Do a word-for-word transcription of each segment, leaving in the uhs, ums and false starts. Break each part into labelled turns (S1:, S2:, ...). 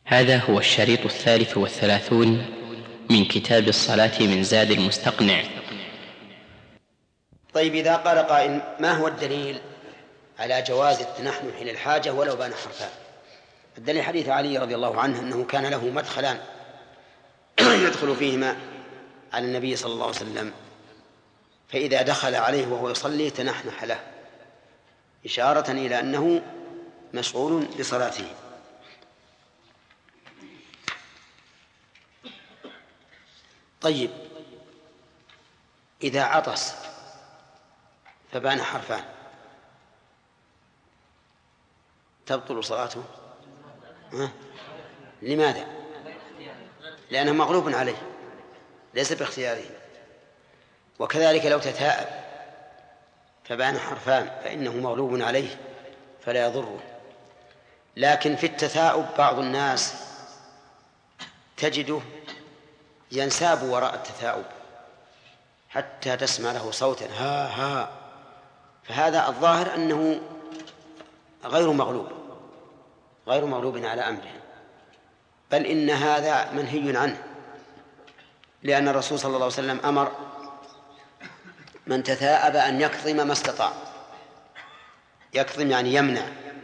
S1: هذا هو الشريط الثالث والثلاثون من كتاب الصلاة من زاد المستقنع.
S2: طيب، إذا قال قائل: ما هو الدليل على جواز التنحنح للحاجة ولو بان حرفان؟ الدليل حديث علي رضي الله عنه أنه كان له مدخلان يدخل فيهما على النبي صلى الله عليه وسلم، فإذا دخل عليه وهو يصلي تنحنح له، إشارة إلى أنه مشغول بصلاته. طيب، إذا عطس فبان حرفان تبطل صلاته؟ ها؟ لماذا؟ لأنه مغلوب عليه ليس باختياره. وكذلك لو تثاءب فبان حرفان فإنه مغلوب عليه فلا يضره. لكن في التثاؤب بعض الناس تجده ينساب وراء التثاؤب حتى تسمع له صوتا ها ها، فهذا الظاهر أنه غير مغلوب غير مغلوب على أمره، بل إن هذا منهي عنه، لأن الرسول صلى الله عليه وسلم أمر من تثاءب أن يكظم ما استطاع. يكظم يعني يمنع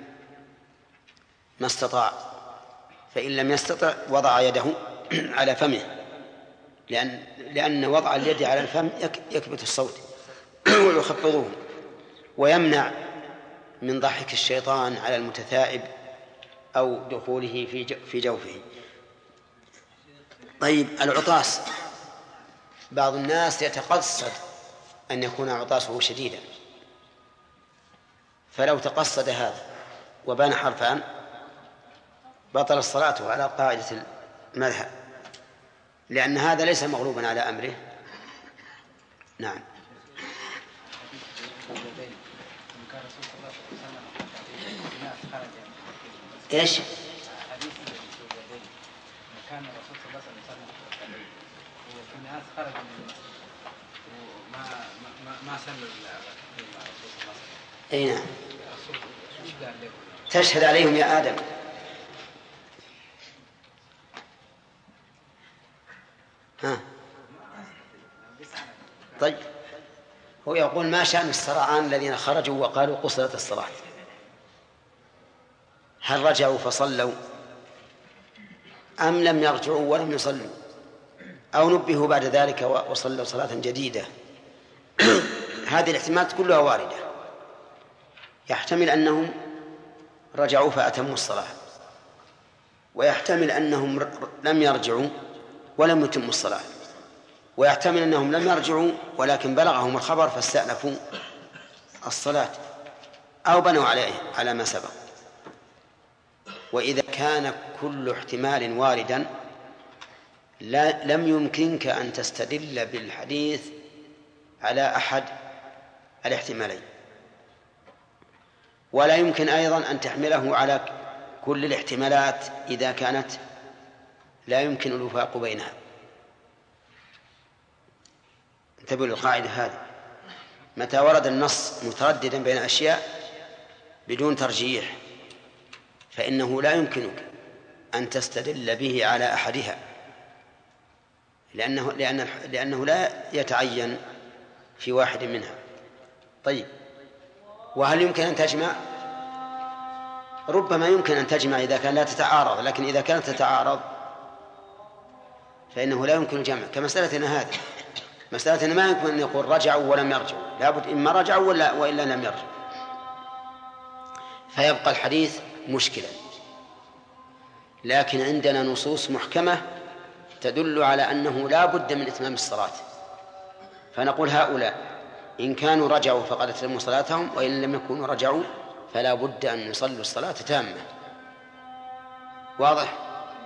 S2: ما استطاع، فإن لم يستطع وضع يده على فمه، لأن لأن وضع اليد على الفم يكبت الصوت ويخفضه، ويمنع من ضحك الشيطان على المتثائب أو دخوله في في جوفه. طيب، العطاس، بعض الناس يتقصد أن يكون عطاسه شديدا، فلو تقصد هذا وبان حرفان بطل الصلاة على قاعدة المذهب، لأن هذا ليس مغلوبا على أمره. نعم. إيش؟ كان الرسول صلى الله عليه وسلم وفي الناس خرج وما ما ما سلم الرسول صلى الله عليه وسلم. أي نعم. تشهد عليهم يا آدم. ها. طيب، هو يقول: ما شأن السرعان الذين خرجوا وقالوا قصرت الصلاة؟ هل رجعوا فصلوا أم لم يرجعوا ولم يصلوا، أو نبهوا بعد ذلك وصلوا صلاة جديدة؟ هذه الاحتمالات كلها واردة. يحتمل أنهم رجعوا فأتموا الصلاة، ويحتمل أنهم لم يرجعوا ولم يتموا الصلاة، ويحتمل أنهم لم يرجعوا ولكن بلغهم الخبر فاستأنفوا الصلاة أو بنوا عليه على ما سبق. وإذا كان كل احتمال واردا لا لم يمكنك أن تستدل بالحديث على أحد الاحتمالين، ولا يمكن أيضا أن تحمله على كل الاحتمالات إذا كانت لا يمكن الوفاق بينها. انتبهوا للقاعدة هذه: متى ورد النص مترددا بين أشياء بدون ترجيح فإنه لا يمكنك أن تستدل به على أحدها، لأنه, لأنه, لأنه لا يتعين في واحد منها. طيب، وهل يمكن أن تجمع؟ ربما يمكن أن تجمع إذا كان لا تتعارض، لكن إذا كانت تتعارض فإنه لا يمكن الجمع. كمسألتنا هذه، مسألتنا ما يمكن أن يقول رجعوا ولم يرجعوا، لابد إما رجعوا ولا وإلا لم يرجعوا، فيبقى الحديث مشكلا. لكن عندنا نصوص محكمة تدل على أنه لا بد من إتمام الصلاة، فنقول هؤلاء إن كانوا رجعوا فقد أتموا صلاتهم، وإن لم يكونوا رجعوا فلا بد أن يصلوا الصلاة تامة. واضح؟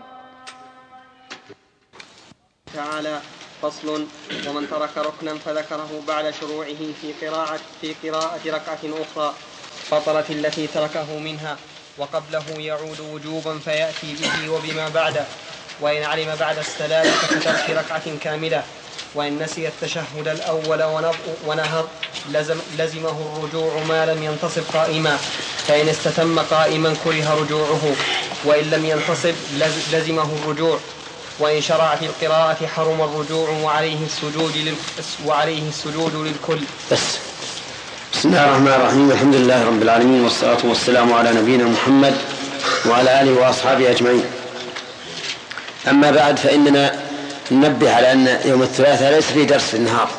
S3: تعالى: فصل: ومن ترك ركنا فذكره بعد شروعه في قراءة في قراءة ركعة أخرى بطلت التي تركه منها، وقبله يعود وجوبا فيأتي به وبما بعده، وإن علم بعد السلامة فترك ركعة كاملة، وإن نسي التشهد الأول ونهض لزم لزمه الرجوع ما لم ينتصب قائما، فإن استتم قائما كره رجوعه، وإن لم ينتصب لزمه الرجوع، وإن شرع في القراءة حرم الرجوع وعليه السجود لل... وعليه السجود للكل.
S2: بس. بسم الله الرحمن الرحيم، الحمد لله رب العالمين، والصلاة والسلام على نبينا محمد وعلى آله وأصحابه أجمعين. أما بعد، فإننا ننبه على أن يوم الثلاثاء ليس فيه درس في النهار.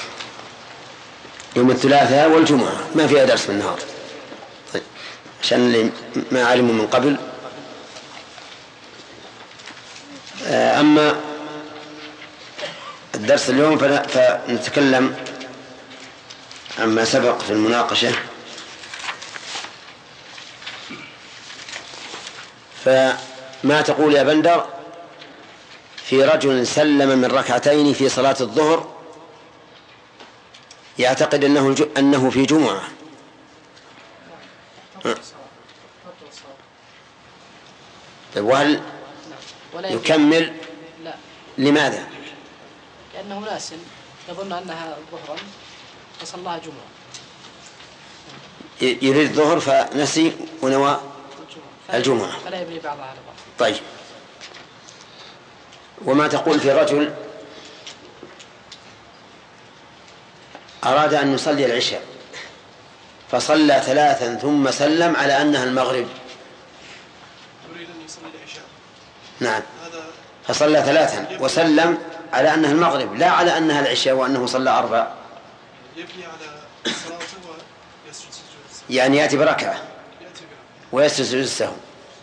S2: يوم الثلاثاء والجمعة ما فيها درس في النهار، طيب، عشان اللي ما علموا من قبل. أما الدرس اليوم فنتكلم عما سبق في المناقشة. فما تقول يا بندر في رجل سلم من ركعتين في صلاة الظهر يعتقد أنه, أنه في جمعة؟ وهل يكمل؟
S4: لا.
S2: لماذا؟
S4: لأنه ناس يظن أنها ظهرا فصلاها جمعة،
S2: يريد الظهر فنسي ونوى الجمعة،
S4: فلا يبني بعضها على بعض.
S2: طيب، وما تقول في رجل أراد أن يصلي العشاء فصلى ثلاثا ثم سلم على أنها المغرب؟
S5: يريد أن يصلي العشاء.
S2: نعم، فصلى ثلاثا وسلم على أنها المغرب، لا على أنها العشاء وأنه صلى أربع.
S5: يبني على صلاته ويسجد سجود،
S2: يعني يأتي بركعة
S5: يأتي بركعة
S2: ويسجد سجود السهو.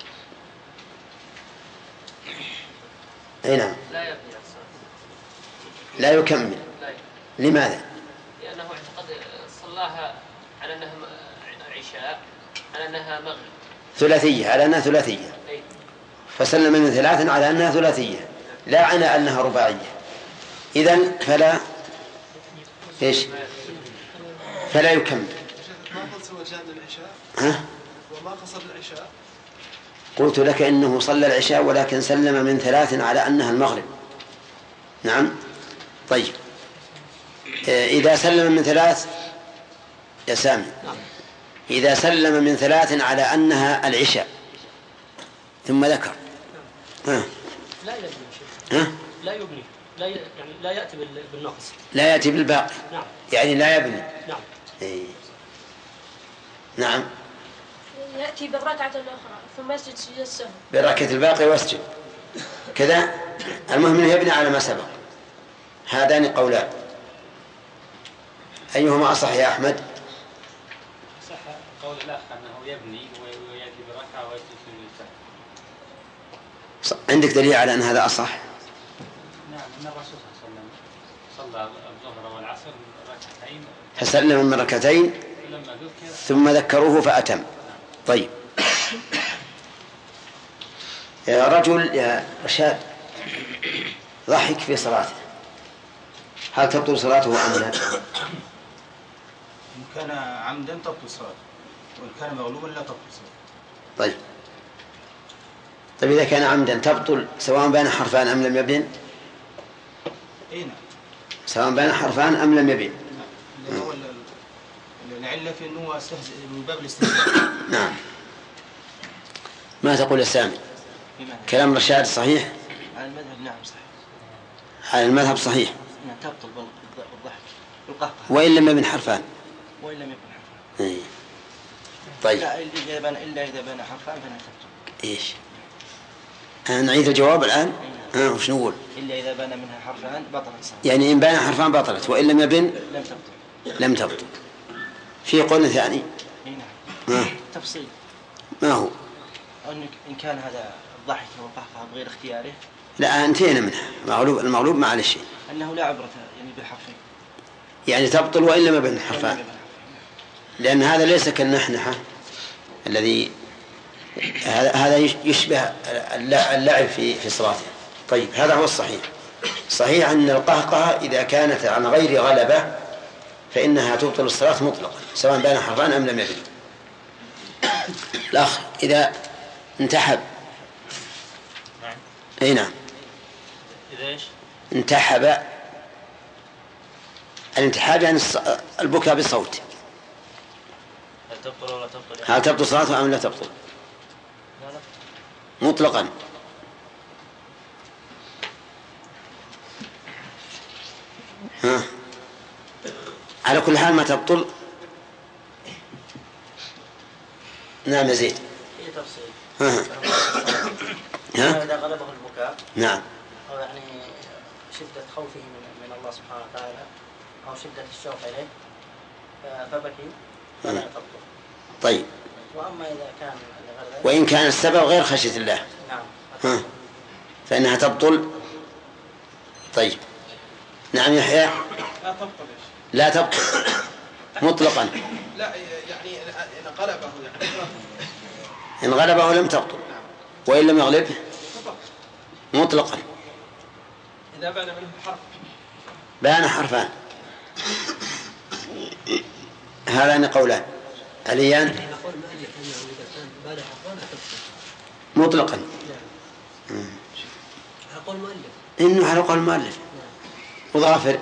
S2: أي نعم،
S6: لا يبني على الصلاة،
S2: لا يكمل.
S6: لا يبني.
S2: لماذا؟
S6: لأنه اعتقد صلاها على أنها عشاء، على أنها مغرب،
S2: ثلاثية، على أنها ثلاثية،
S6: أي.
S2: فسلم من ثلاثا على أنها ثلاثية، لا على أنها رباعية. إذن فلا إيش؟ فلا يكمل.
S5: ما قلت هو جاء للعشاء؟
S2: ها؟
S5: وما قصد العشاء؟
S2: قلت لك إنه صلى العشاء ولكن سلم من ثلاث على أنها المغرب. نعم. طيب، إذا سلم من ثلاث يا سامي، إذا سلم من ثلاث على أنها العشاء ثم ذكر، ها؟
S4: لا يبني شيء.
S2: ها؟
S4: لا يبني، لا ي... يعني لا يأتي بالنقص.
S2: لا يأتي بالباقي.
S4: نعم.
S2: يعني لا يبني.
S4: نعم.
S2: إيه. نعم.
S7: يأتي بالركعة الأخرى ثم يسجد سجود السهو.
S2: بالركعة الباقي واسجد كذا. المهم أنه يبني على ما سبق. هذان قولان، أيهما أصح يا أحمد؟
S8: صح قول الأخ أنه يبني ويأتي بركعة ويسجد سجود السهو.
S2: عندك دليل على أن هذا أصح؟
S8: نعم، أن الرسول صلى الله عليه وسلم صلى الظهر والعصر ركعتين
S2: فسلم من ركعتين ثم ذكروه فأتم. طيب، يا رجل يا رشاد ضحك في صلاته، هل تبطل صلاته أم لا؟
S9: إن كان عمدا تبطل صلاته، وإن كان مغلوبا لا تبطل صلاته.
S2: طيب. طيب، إذا كان عمدا تبطل سواء بين حرفان أم لم يبن؟
S9: أي نعم،
S2: سواء بين حرفان أم لم يبن.
S9: اللي هو العلة في أنه استهزئ من باب الاستهزاء.
S2: نعم. ما تقول يا سامي؟ كلام رشاد صحيح؟
S10: على المذهب نعم صحيح.
S2: على المذهب صحيح.
S10: نعم، تبطل بالضحك بالقهقه
S2: وإن لم يبن حرفان.
S10: وإن لم يبن حرفان.
S2: إيه. طيب.
S10: لا إلا إذا إلا إذا بنى حرفان فلا تبطل.
S2: إيش؟ أنا نعيد الجواب الآن. ها وش نقول؟
S10: إلا إذا بنى منها حرفان بطلت الصلاة.
S2: يعني إن بنى حرفان بطلت، وإن لم يبن
S10: لم تبطل.
S2: لم تبطل. في قول ثاني.
S10: إيه نعم. تفصيل.
S2: ما هو؟
S10: أنك إن كان هذا الضحك والقهقه بغير اختياره.
S2: لا، انتهينا منها. المغلوب المغلوب ما عليه شيء.
S10: أنه لا عبرة يعني بالحرفين.
S2: يعني تبطل وإن لم يبن حرفان. لأن هذا ليس كالنحنحة الذي هذا يشبه اللعب في في صلاته. طيب، هذا هو الصحيح. صحيح أن القهقه إذا كانت عن غير غلبة فإنها تبطل الصلاة مطلقا سواء بين حرفان أم لم يبن. الأخ إذا انتحب. أي نعم.
S8: إذا إيش؟
S2: انتحب. الانتحاب يعني البكاء بالصوت.
S8: هل تبطل ولا تبطل؟
S2: هل تبطل صلاته أم لا تبطل؟
S8: لا لا.
S2: مطلقا. ها. على كل حال ما تبطل. نعم زيد.
S11: في تفصيل.
S2: ها. ها.
S11: إذا غلبه البكاء.
S2: نعم.
S11: أو يعني شدة خوفه من من الله سبحانه وتعالى أو شدة الشوق إليه فبكي فلا تبطل.
S2: طيب.
S11: وأما إذا كان
S2: وإن كان السبب غير خشية الله.
S11: نعم.
S2: ها. فإنها تبطل. طيب. نعم يحيى.
S5: لا تبطل.
S2: لا تبطل مطلقا.
S5: لا يعني إن غلبه يعني
S2: إن غلبه لم تبطل، وإن لم يغلبه مطلقا.
S5: إذا بان منه حرف.
S2: بان حرفان. هذان قولان عليان مطلقا. إنه على قول المؤلف. وظافر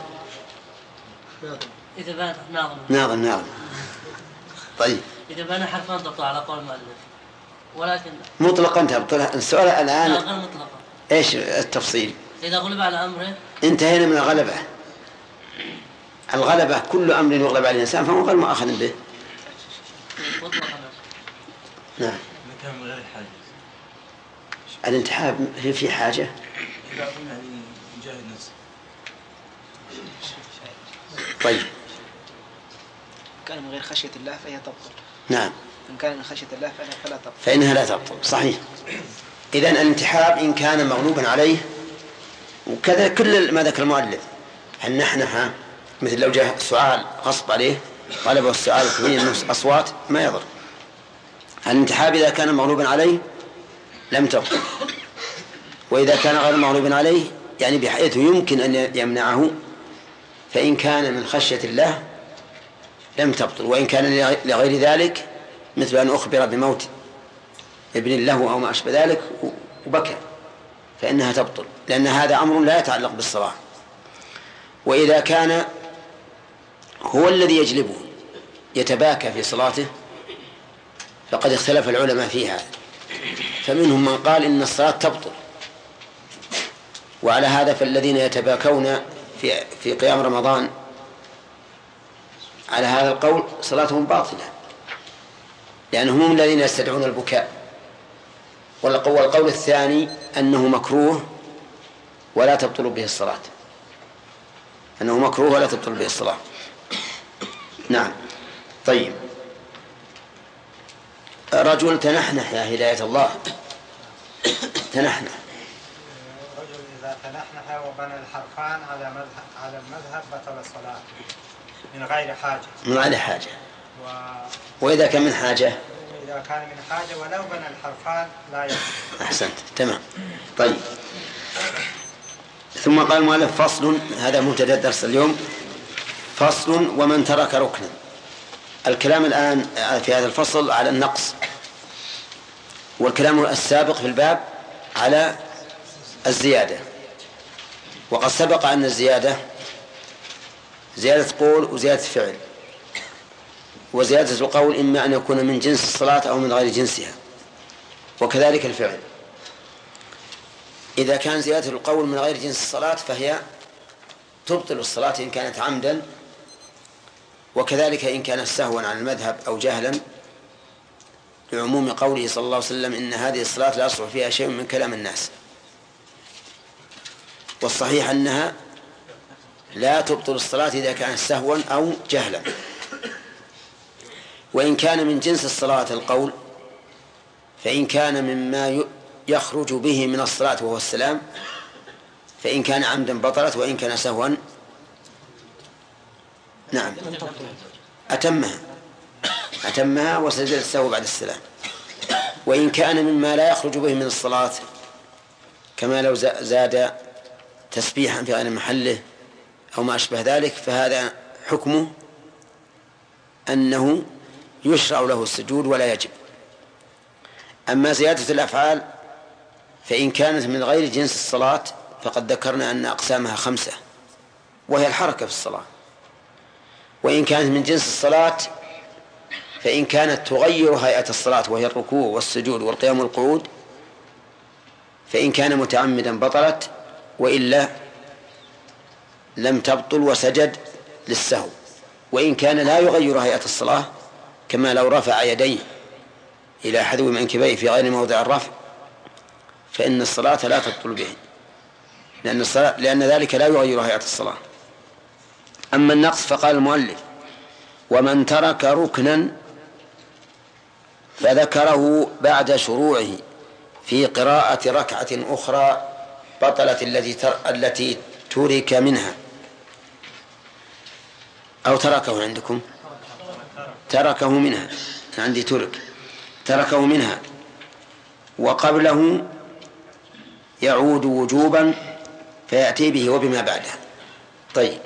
S11: إذا بان ناظم
S2: ناظم ناظم. طيب.
S11: إذا بان حرفان تبطل على قول المؤلف، ولكن
S2: مطلقا تبطل. السؤال الآن
S11: لا غير مطلقا.
S2: إيش التفصيل؟
S11: إذا غلب على أمره.
S2: انتهينا من الغلبة. الغلبة كل أمر يغلب على الإنسان فهو غير مؤاخذ به.
S11: مطلقا.
S2: نعم.
S12: مكان غير حاجة.
S2: الانتحاب هي في حاجة.
S12: إذا قلنا يعني جاهد نفسه.
S2: طيب.
S13: كان من غير خشية الله فهي تبطل.
S2: نعم.
S13: إن كان من خشية الله فلا تبطل.
S2: فإنها لا تبطل. صحيح. إذن الانتحاب إن كان مغلوبا عليه، وكذا كل ما ذكر المؤلف النحنحة، مثل لو جاء سؤال غصب عليه غلبه السؤال في النص أصوات ما يضر. الانتحاب إذا كان مغلوبا عليه لم تبطل، وإذا كان غير مغلوب عليه يعني بحيث يمكن أن يمنعه فإن كان من خشية الله لم تبطل. وإن كان لغير ذلك مثل أن أخبر بموت ابن له أو ما أشبه ذلك وبكى فإنها تبطل، لأن هذا أمر لا يتعلق بالصلاة. وإذا كان هو الذي يجلبه يتباكى في صلاته فقد اختلف العلماء فيها، فمنهم من قال إن الصلاة تبطل، وعلى هذا فالذين يتباكون في في قيام رمضان على هذا القول صلاتهم باطلة، لأنهم هم الذين يستدعون البكاء. والقول الثاني أنه مكروه ولا تبطل به الصلاة، أنه مكروه ولا تبطل به الصلاة. نعم. طيب. رجل تنحنح يا هداية الله، تنحنح.
S14: رجل إذا تنحنح وبنى الحرفان على مذهب على المذهب بطل الصلاة من غير حاجة.
S2: من غير حاجة.
S14: و...
S2: وإذا كان من حاجة.
S14: إذا كان من حاجة ولو بنى الحرفان لا يجوز.
S2: أحسنت. تمام. طيب. ثم قال المؤلف فصل، هذا مبتدأ درس اليوم. فصل ومن ترك ركنا. الكلام الآن في هذا الفصل على النقص، والكلام السابق في الباب على الزيادة. وقد سبق أن الزيادة زيادة قول وزيادة فعل، وزيادة القول إما أن يكون من جنس الصلاة أو من غير جنسها، وكذلك الفعل. إذا كان زيادة القول من غير جنس الصلاة فهي تبطل الصلاة إن كانت عمدا، وكذلك إن كانت سهوا عن المذهب أو جهلا، لعموم قوله صلى الله عليه وسلم إن هذه الصلاة لا يصلح فيها شيء من كلام الناس. والصحيح أنها لا تبطل الصلاة إذا كانت سهوا أو جهلا. وإن كان من جنس الصلاة القول، فإن كان مما يخرج به من الصلاة وهو السلام فإن كان عمدا بطلت، وإن كان سهوا نعم أتمها أتمها وسجد السهو بعد السلام. وإن كان مما لا يخرج به من الصلاة كما لو زاد تسبيحا في غير محله أو ما أشبه ذلك فهذا حكمه أنه يشرع له السجود ولا يجب. أما زيادة الأفعال فإن كانت من غير جنس الصلاة فقد ذكرنا أن أقسامها خمسة، وهي الحركة في الصلاة. وإن كانت من جنس الصلاة فإن كانت تغير هيئة الصلاة وهي الركوع والسجود والقيام والقعود فإن كان متعمدا بطلت، وإلا لم تبطل وسجد للسهو. وإن كان لا يغير هيئة الصلاة كما لو رفع يديه إلى حذو منكبيه في غير موضع الرفع فإن الصلاة لا تبطل به، لأن, الصلاة لأن ذلك لا يغير هيئة الصلاة. أما النقص فقال المؤلف: ومن ترك ركنا فذكره بعد شروعه في قراءة ركعة أخرى بطلت التي التي ترك منها، أو تركه عندكم تركه منها، عندي ترك تركه منها وقبله يعود وجوبا فيأتي به وبما بعده. طيب،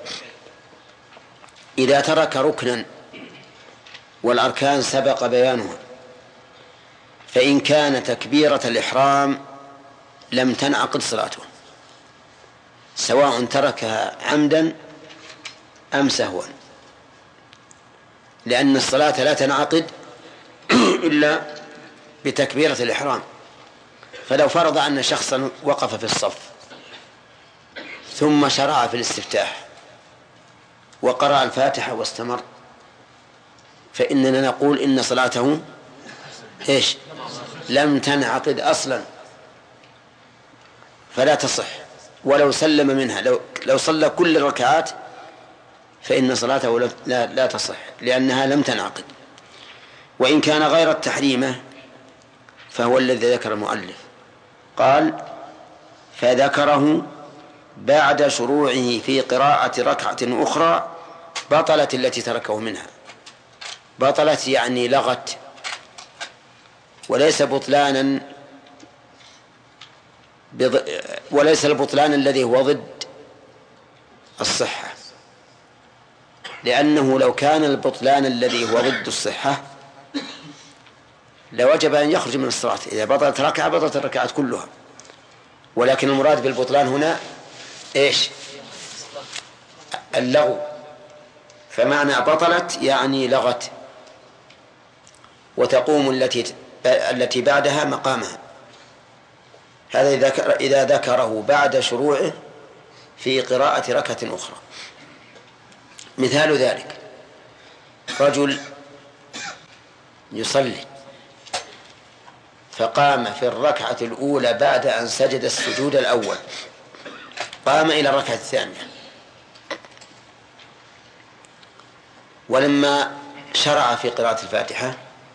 S2: إذا ترك ركنا والأركان سبق بيانها فإن كان تكبيرة الإحرام لم تنعقد صلاته، سواء تركها عمدا أم سهوا، لأن الصلاة لا تنعقد إلا بتكبيرة الإحرام. فلو فرض أن شخصا وقف في الصف ثم شرع في الاستفتاح وقرأ الفاتحة واستمر، فإننا نقول إن صلاته إيش؟ لم تنعقد أصلا، فلا تصح ولو سلم منها. لو, لو صلى كل الركعات فإن صلاته لا, لا تصح لأنها لم تنعقد. وإن كان غير التحريمة فهو الذي ذكر المؤلف، قال: فذكره بعد شروعه في قراءة ركعة أخرى بطلت التي تركه منها. بطلت يعني لغت، وليس بطلانا بض... وليس البطلان الذي هو ضد الصحة، لأنه لو كان البطلان الذي هو ضد الصحة لوجب أن يخرج من الصلاة. إذا بطلت ركعة بطلت الركعات كلها، ولكن المراد بالبطلان هنا إيش؟ اللغو. فمعنى بطلت يعني لغت، وتقوم التي التي بعدها مقامها. هذا إذا ذكره بعد شروعه في قراءة ركعة أخرى. مثال ذلك: رجل يصلي فقام في الركعة الأولى بعد أن سجد السجود الأول، قام إلى الركعة الثانية، ولما شرع في قراءة الفاتحة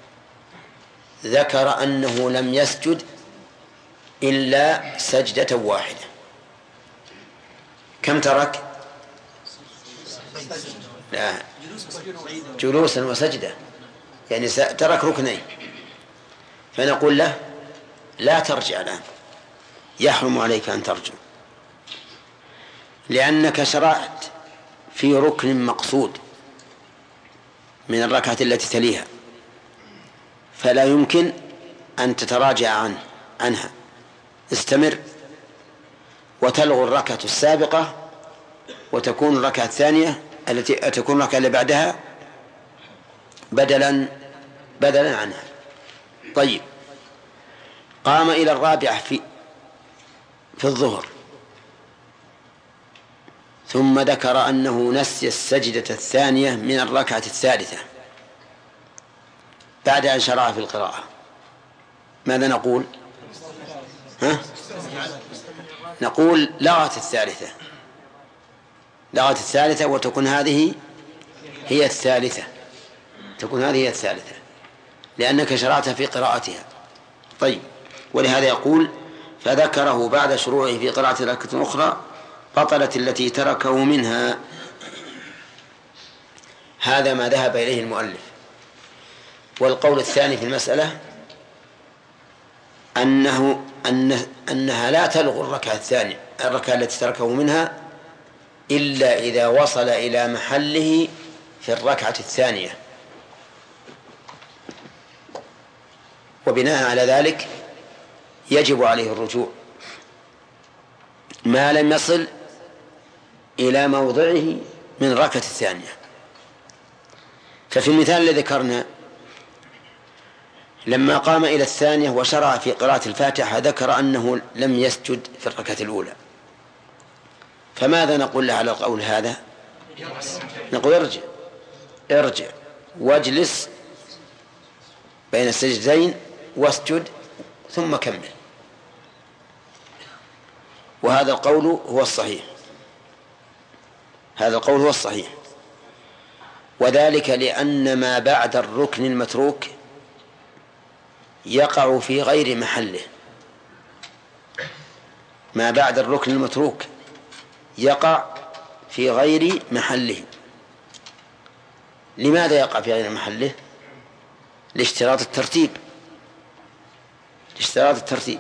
S2: ذكر أنه لم يسجد إلا سجدة واحدة. كم ترك؟ لا، جلوسا وسجدة، يعني ترك ركنين. فنقول له: لا ترجع الآن، يحرم عليك أن ترجع، لأنك شرعت في ركن مقصود من الركعة التي تليها، فلا يمكن أن تتراجع عنه عنها. استمر وتلغو الركعة السابقة وتكون الركعة الثانية التي تكون الركعة اللي بعدها بدلا بدلا عنها. طيب، قام إلى الرابعة في في الظهر ثم ذكر أنه نسي السجدة الثانية من الركعة الثالثة بعد أن شرع في القراءة، ماذا نقول؟ ها؟ نقول لغت الثالثة لغت الثالثة وتكون هذه هي الثالثة تكون هذه هي الثالثة لأنك شرعت في قراءتها. طيب، ولهذا يقول: فذكره بعد شروعه في قراءة ركعة أخرى بطلت التي تركه منها. هذا ما ذهب إليه المؤلف. والقول الثاني في المسألة أنه أن أنها لا تلغو الركعة الثانية الركعة التي تركه منها إلا إذا وصل إلى محله في الركعة الثانية، وبناء على ذلك يجب عليه الرجوع ما لم يصل إلى موضعه من الركعة الثانية. ففي المثال الذي ذكرنا لما قام إلى الثانية وشرع في قراءة الفاتحة ذكر أنه لم يسجد في الركعة الأولى، فماذا نقول له على القول هذا؟ نقول ارجع ارجع واجلس بين السجدتين واسجد ثم كمل. وهذا القول هو الصحيح، هذا القول هو الصحيح، وذلك لأن ما بعد الركن المتروك يقع في غير محله. ما بعد الركن المتروك يقع في غير محله. لماذا يقع في غير محله؟ لاشتراط الترتيب، لاشتراط الترتيب.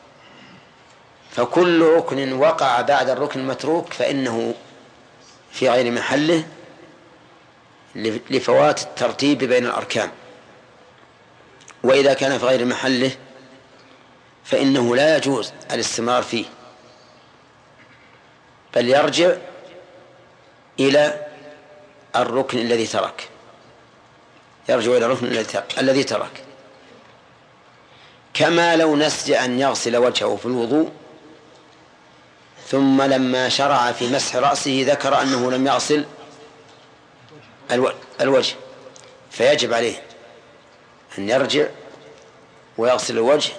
S2: فكل ركن وقع بعد الركن المتروك فإنه في غير محله لفوات الترتيب بين الأركان. وإذا كان في غير محله فإنه لا يجوز الاستمرار فيه، بل يرجع إلى الركن الذي ترك، يرجع إلى الركن الذي ترك. كما لو نسي أن يغسل وجهه في الوضوء ثم لما شرع في مسح رأسه ذكر أنه لم يغسل الوجه، فيجب عليه أن يرجع ويغسل الوجه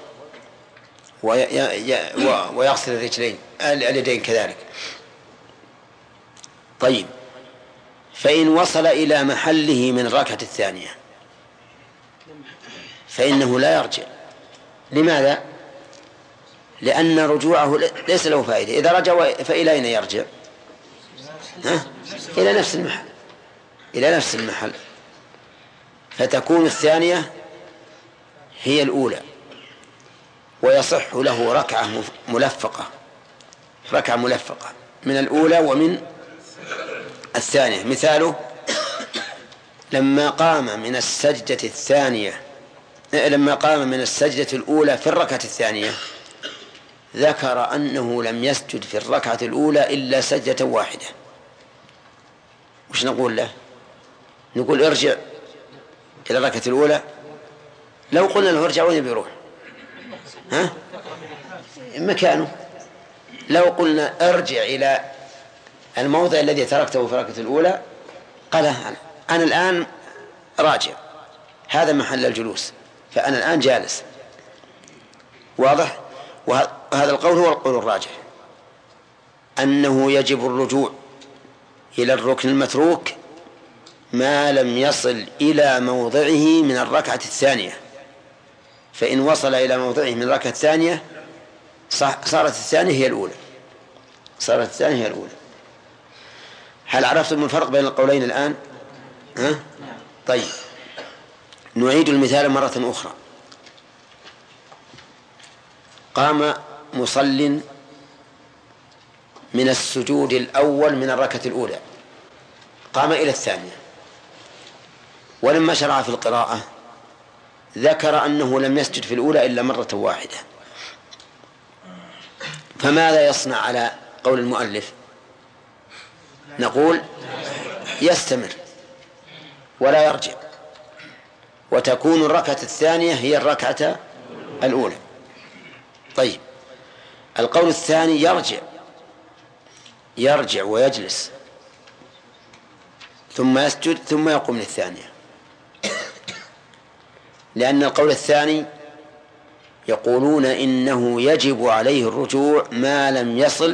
S2: ويغسل الرجلين اليدين كذلك. طيب، فإن وصل إلى محله من الركعة الثانية فإنه لا يرجع. لماذا؟ لأن رجوعه ليس له فائدة. إذا رجع فإلى أين يرجع؟ ها؟ إلى نفس المحل، إلى نفس المحل. فتكون الثانية هي الأولى، ويصح له ركعة ملفقة، ركعة ملفقة من الأولى ومن الثانية. مثاله لما قام من السجدة الثانية لما قام من السجدة الأولى في الركعة الثانية ذكر أنه لم يسجد في الركعة الأولى إلا سجدة واحدة. وش نقول له؟ نقول ارجع إلى الركعة الأولى. لو قلنا له ارجع وين بيروح؟ ها؟ مكانه. لو قلنا ارجع إلى الموضع الذي تركته في الركعة الأولى قال أنا الآن راجع، هذا محل الجلوس، فأنا الآن جالس. واضح؟ وهذا القول هو القول الراجح، أنه يجب الرجوع إلى الركن المتروك ما لم يصل إلى موضعه من الركعة الثانية. فإن وصل إلى موضعه من الركعة الثانية صارت الثانية هي الأولى، صارت الثانية هي الأولى. هل عرفتم الفرق بين القولين الآن؟ ها؟ طيب، نعيد المثال مرة أخرى. قام مصل من السجود الأول من الركعة الأولى، قام إلى الثانية، ولما شرع في القراءة ذكر أنه لم يسجد في الأولى إلا مرة واحدة. فماذا يصنع على قول المؤلف؟ نقول يستمر ولا يرجع، وتكون الركعة الثانية هي الركعة الأولى. طيب، القول الثاني يرجع يرجع ويجلس ثم يسجد ثم يقوم للثانية، لأن القول الثاني يقولون إنه يجب عليه الرجوع ما لم يصل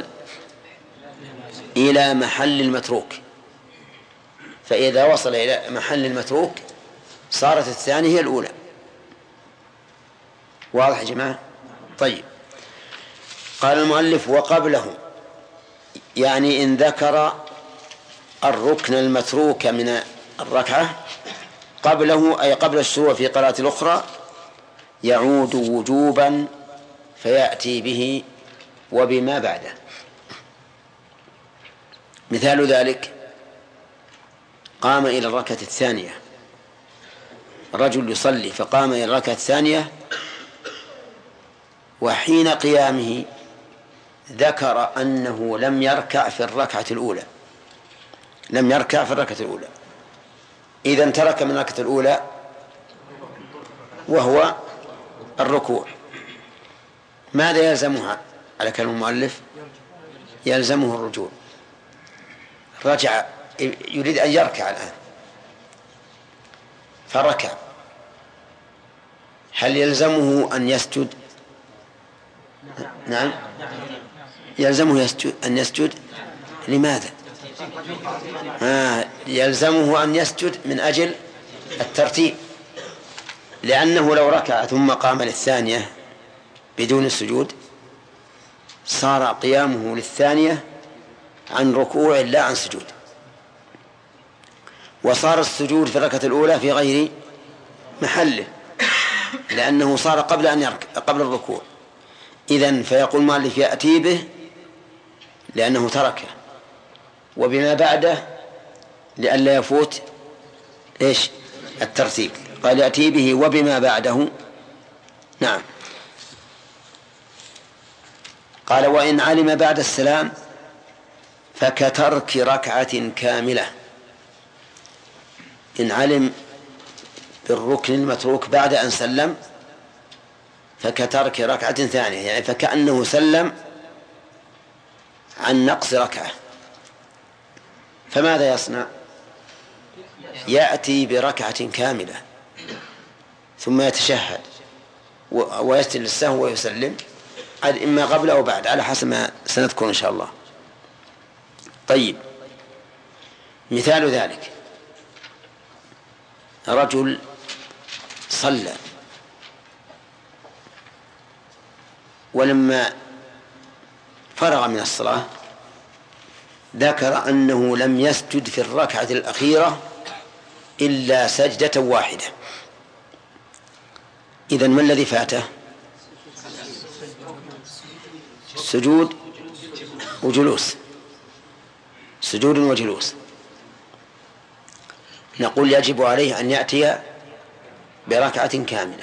S2: إلى محل المتروك، فإذا وصل إلى محل المتروك صارت الثانية هي الأولى. واضح يا جماعة؟ طيب، قال المؤلف وقبله، يعني إن ذكر الركن المتروك من الركعة قبله، أي قبل الشروع في قراءة الأخرى، يعود وجوبا فيأتي به وبما بعده. مثال ذلك قام إلى الركعة الثانية، رجل يصلي فقام إلى الركعة الثانية، وحين قيامه ذكر أنه لم يركع في الركعة الأولى، لم يركع في الركعة الأولى. إذن ترك من الركعة الأولى وهو الركوع. ماذا يلزمها على كلام المؤلف؟ يلزمه الرجوع. رجع يريد أن يركع الآن فركع، هل يلزمه أن يسجد؟ نعم يلزمه يسجد أن يسجد. لماذا؟ آه يلزمه أن يسجد من أجل الترتيب، لأنه لو ركع ثم قام للثانية بدون السجود صار قيامه للثانية عن ركوع لا عن سجود، وصار السجود في الركعة الأولى في غير محله لأنه صار قبل أن يركع قبل الركوع. إذن فيقول المؤلف يأتي به لأنه تركه، وبما بعده لئلا يفوت إيش الترتيب. قال يأتي به وبما بعده. نعم. قال وإن علم بعد السلام فكترك ركعة كاملة. إن علم بالركن المتروك بعد أن سلم فكترك ركعة ثانية، يعني فكأنه سلم عن نقص ركعة، فماذا يصنع؟ يأتي بركعة كاملة ثم يتشهد ويسجد للسهو ويسلم، إما قبل أو بعد على حسب ما سنذكر إن شاء الله. طيب، مثال ذلك رجل صلى ولما فرغ من الصلاة ذكر أنه لم يسجد في الركعة الأخيرة إلا سجدة واحدة. إذن ما الذي فاته؟ سجود وجلوس، سجود وجلوس. نقول يجب عليه أن يأتي بركعة كاملة.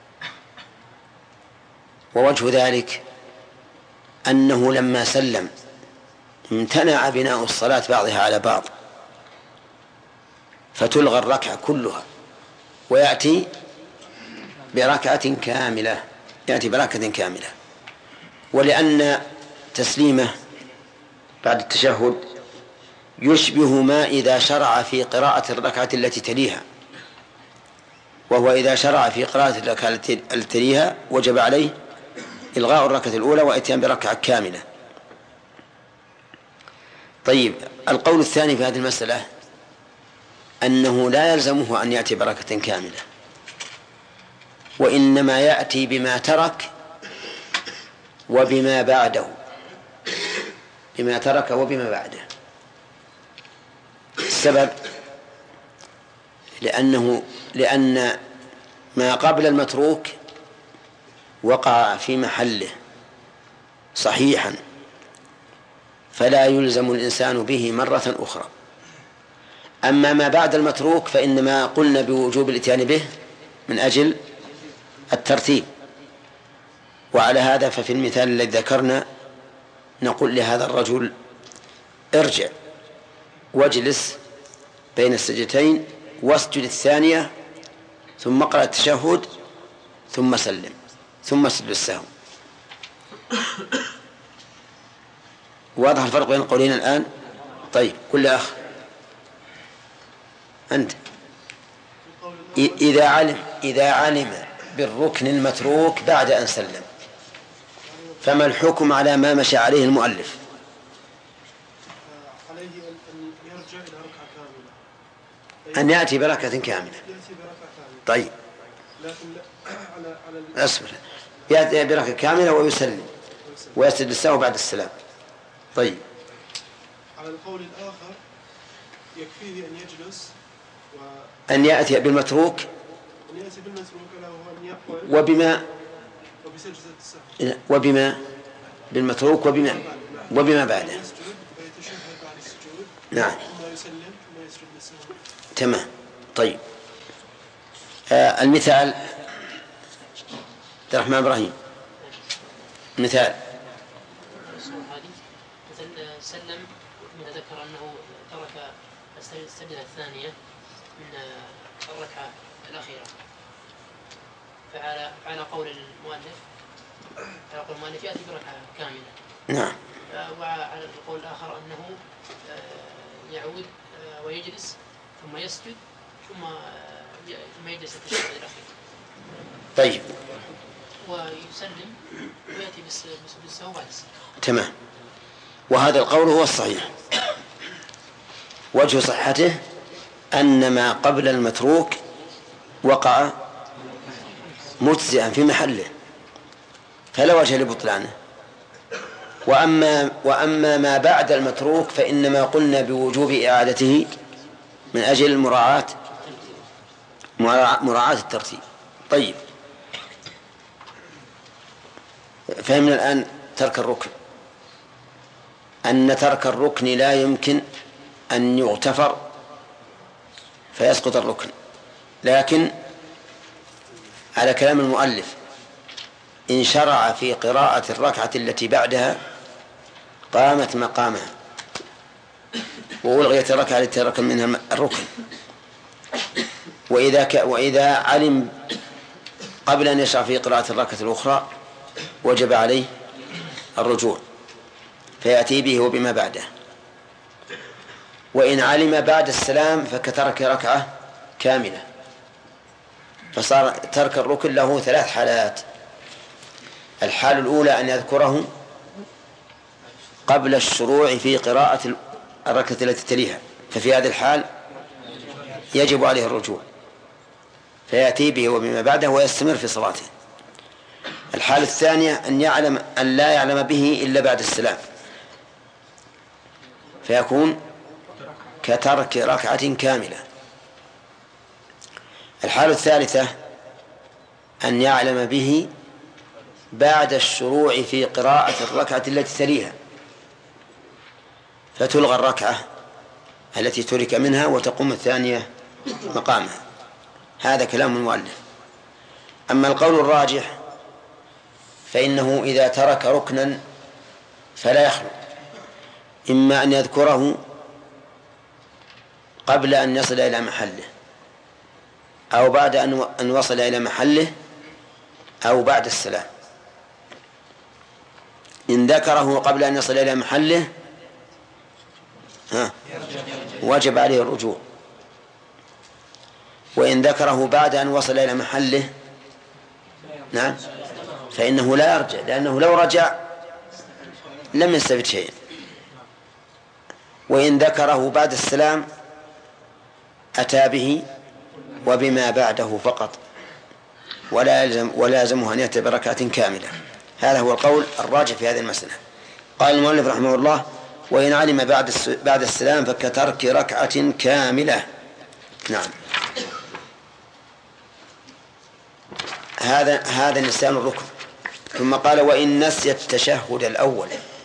S2: ووجه ذلك أنه لما سلم امتنع بناء الصلاة بعضها على بعض فتلغى الركعة كلها ويأتي بركعة كاملة، يأتي بركعة كاملة. ولأن تسليمه بعد التشهد يشبه ما إذا شرع في قراءة الركعة التي تليها، وهو إذا شرع في قراءة الركعة التي تليها وجب عليه إلغاء الركعة الأولى وإتيان بركعة كاملة. طيب، القول الثاني في هذه المسألة أنه لا يلزمه أن يأتي بركعة كاملة، وإنما يأتي بما ترك وبما بعده، بما ترك وبما بعده. السبب لأنه لأن ما قبل المتروك وقع في محله صحيحا فلا يلزم الإنسان به مرة أخرى. أما ما بعد المتروك فإنما قلنا بوجوب الإتيان به من أجل الترتيب. وعلى هذا ففي المثال الذي ذكرنا نقول لهذا الرجل ارجع واجلس بين السجدتين واسجد الثانية ثم اقرأ التشهد ثم سلم ثم اسجد السهو. واضح الفرق بين القولين الآن؟ طيب، كل أخ أنت إذا علم إذا علم بالركن المتروك بعد أن سلم فما الحكم على ما مشى عليه المؤلف؟
S15: عليه أن يرجع إلى ركعة كاملة،
S2: أن يأتي بركعة كاملة. طيب،
S15: لكن على على
S2: أصبر، يأتي بركعة كاملة ويسلم ويسجد للسهو بعد السلام. طيب،
S15: على القول الآخر يكفيه أن يجلس و...
S2: أن يأتي بالمتروك
S15: أن يأتي بالمتروك له أن يقول
S2: وبما
S15: وبسجدة السهو
S2: وبما بالمتروك وبما وبما بعده.
S15: يسجد ويتشهد بعد السجود.
S2: نعم.
S15: ثم يسلم ثم يسجد للسهو.
S2: تمام. طيب، آه المثال عبد الرحمن إبراهيم، مثال
S4: مثل سلم ذكر أنه ترك السجدة الثانية من الركعة الأخيرة فعلى على قول المؤلف على قول المؤلف يأتي بركعة كاملة.
S2: نعم.
S4: وعلى القول الآخر أنه يعود ويجلس ثم يسجد ثم ثم يجلس التشهد الأخير.
S2: طيب.
S4: ويسلم ويأتي بالسهو بعد السلام.
S2: تمام. وهذا القول هو الصحيح. وجه صحته أن ما قبل المتروك وقع مجزئا في محله فلا وجه لبطلانه. وأما, وأما ما بعد المتروك فإنما قلنا بوجوب إعادته من أجل مراعاة مراعاة الترتيب. طيب، فهمنا الآن ترك الركن، أن ترك الركن لا يمكن أن يغتفر فيسقط الركن، لكن على كلام المؤلف إن شرع في قراءة الركعة التي بعدها قامت مقامها وألغيت الركعة التي ترك منها الركن. وإذا, ك... وإذا علم قبل أن يشرع في قراءة الركعة الأخرى وجب عليه الرجوع فيأتي به وبما بعده. وإن علم بعد السلام فكترك ركعة كاملة، فصار ترك الركن له ثلاث حالات. الحال الأولى أن يذكره قبل الشروع في قراءة الركعة التي تليها، ففي هذه الحال يجب عليه الرجوع فيأتي به وبما بعده ويستمر في صلاته. الحالة الثانية أن يعلم أن لا يعلم به إلا بعد السلام فيكون كترك ركعة كاملة. الحالة الثالثة أن يعلم به بعد الشروع في قراءة الركعة التي تليها فتلغى الركعة التي ترك منها وتقوم الثانية مقامها. هذا كلام المؤلف. أما القول الراجح فإنه إذا ترك ركنا فلا يخلو، إما أن يذكره قبل أن يصل إلى محله أو بعد أن وصل إلى محله أو بعد السلام. إن ذكره قبل أن يصل إلى محله ها وجب عليه الرجوع، وإن ذكره بعد أن وصل إلى محله نعم فإنه لا يرجع، لأنه لو رجع لم يستفد شيئا. وإن ذكره بعد السلام أتى به وبما بعده فقط ولا يلزم ولا يلزمه أن يأتي بركعة كاملة. هذا هو القول الراجح في هذه المسألة. قال المؤلف رحمه الله: وإن علم بعد بعد السلام فكترك ركعة كاملة. نعم. هذا هذا نسيان الركن. ثم قال: وإن نسي التشهد الأول،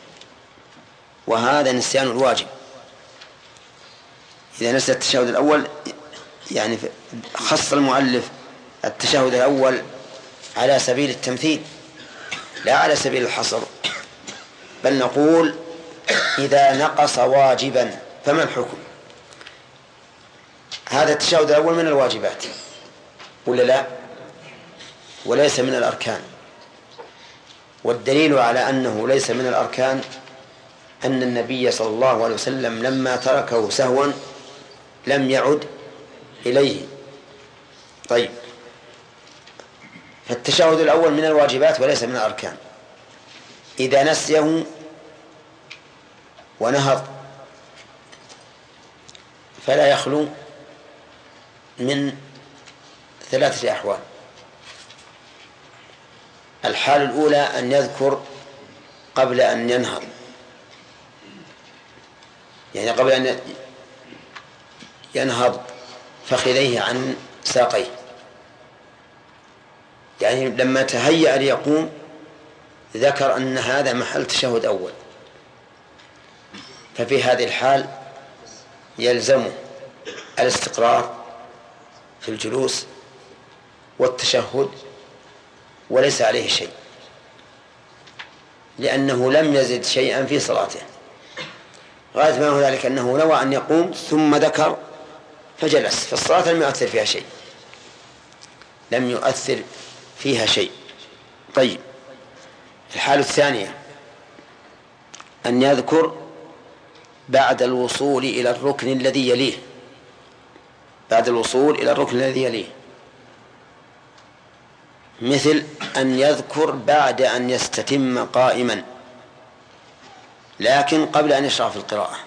S2: وهذا نسيان الواجب. إذا نسي التشهد الأول يعني خص المؤلف التشهد الأول على سبيل التمثيل لا على سبيل الحصر، بل نقول إذا نقص واجبا فما الحكم؟ هذا التشهد الأول من الواجبات ولا لا؟ وليس من الأركان. والدليل على أنه ليس من الأركان أن النبي صلى الله عليه وسلم لما تركه سهوا لم يعد إليه. طيب، فالتشهد الأول من الواجبات وليس من الأركان. إذا نسيه ونهض فلا يخلو من ثلاثة أحوال. الحال الأولى أن يذكر قبل أن ينهض، يعني قبل أن ينهض فخذيه عن ساقيه، يعني لما تهيأ ليقوم ذكر أن هذا محل تشهد أول، ففي هذه الحال يلزمه الاستقرار في الجلوس والتشهد وليس عليه شيء، لأنه لم يزد شيئا في صلاته. غاية ما هو ذلك أنه نوى أن يقوم ثم ذكر فجلس، فالصلاة لم يؤثر فيها شيء، لم يؤثر فيها شيء. طيب، الحالة الثانية أن يذكر بعد الوصول إلى الركن الذي يليه، بعد الوصول إلى الركن الذي يليه، مثل أن يذكر بعد أن يستتم قائما لكن قبل أن يشرع في القراءة،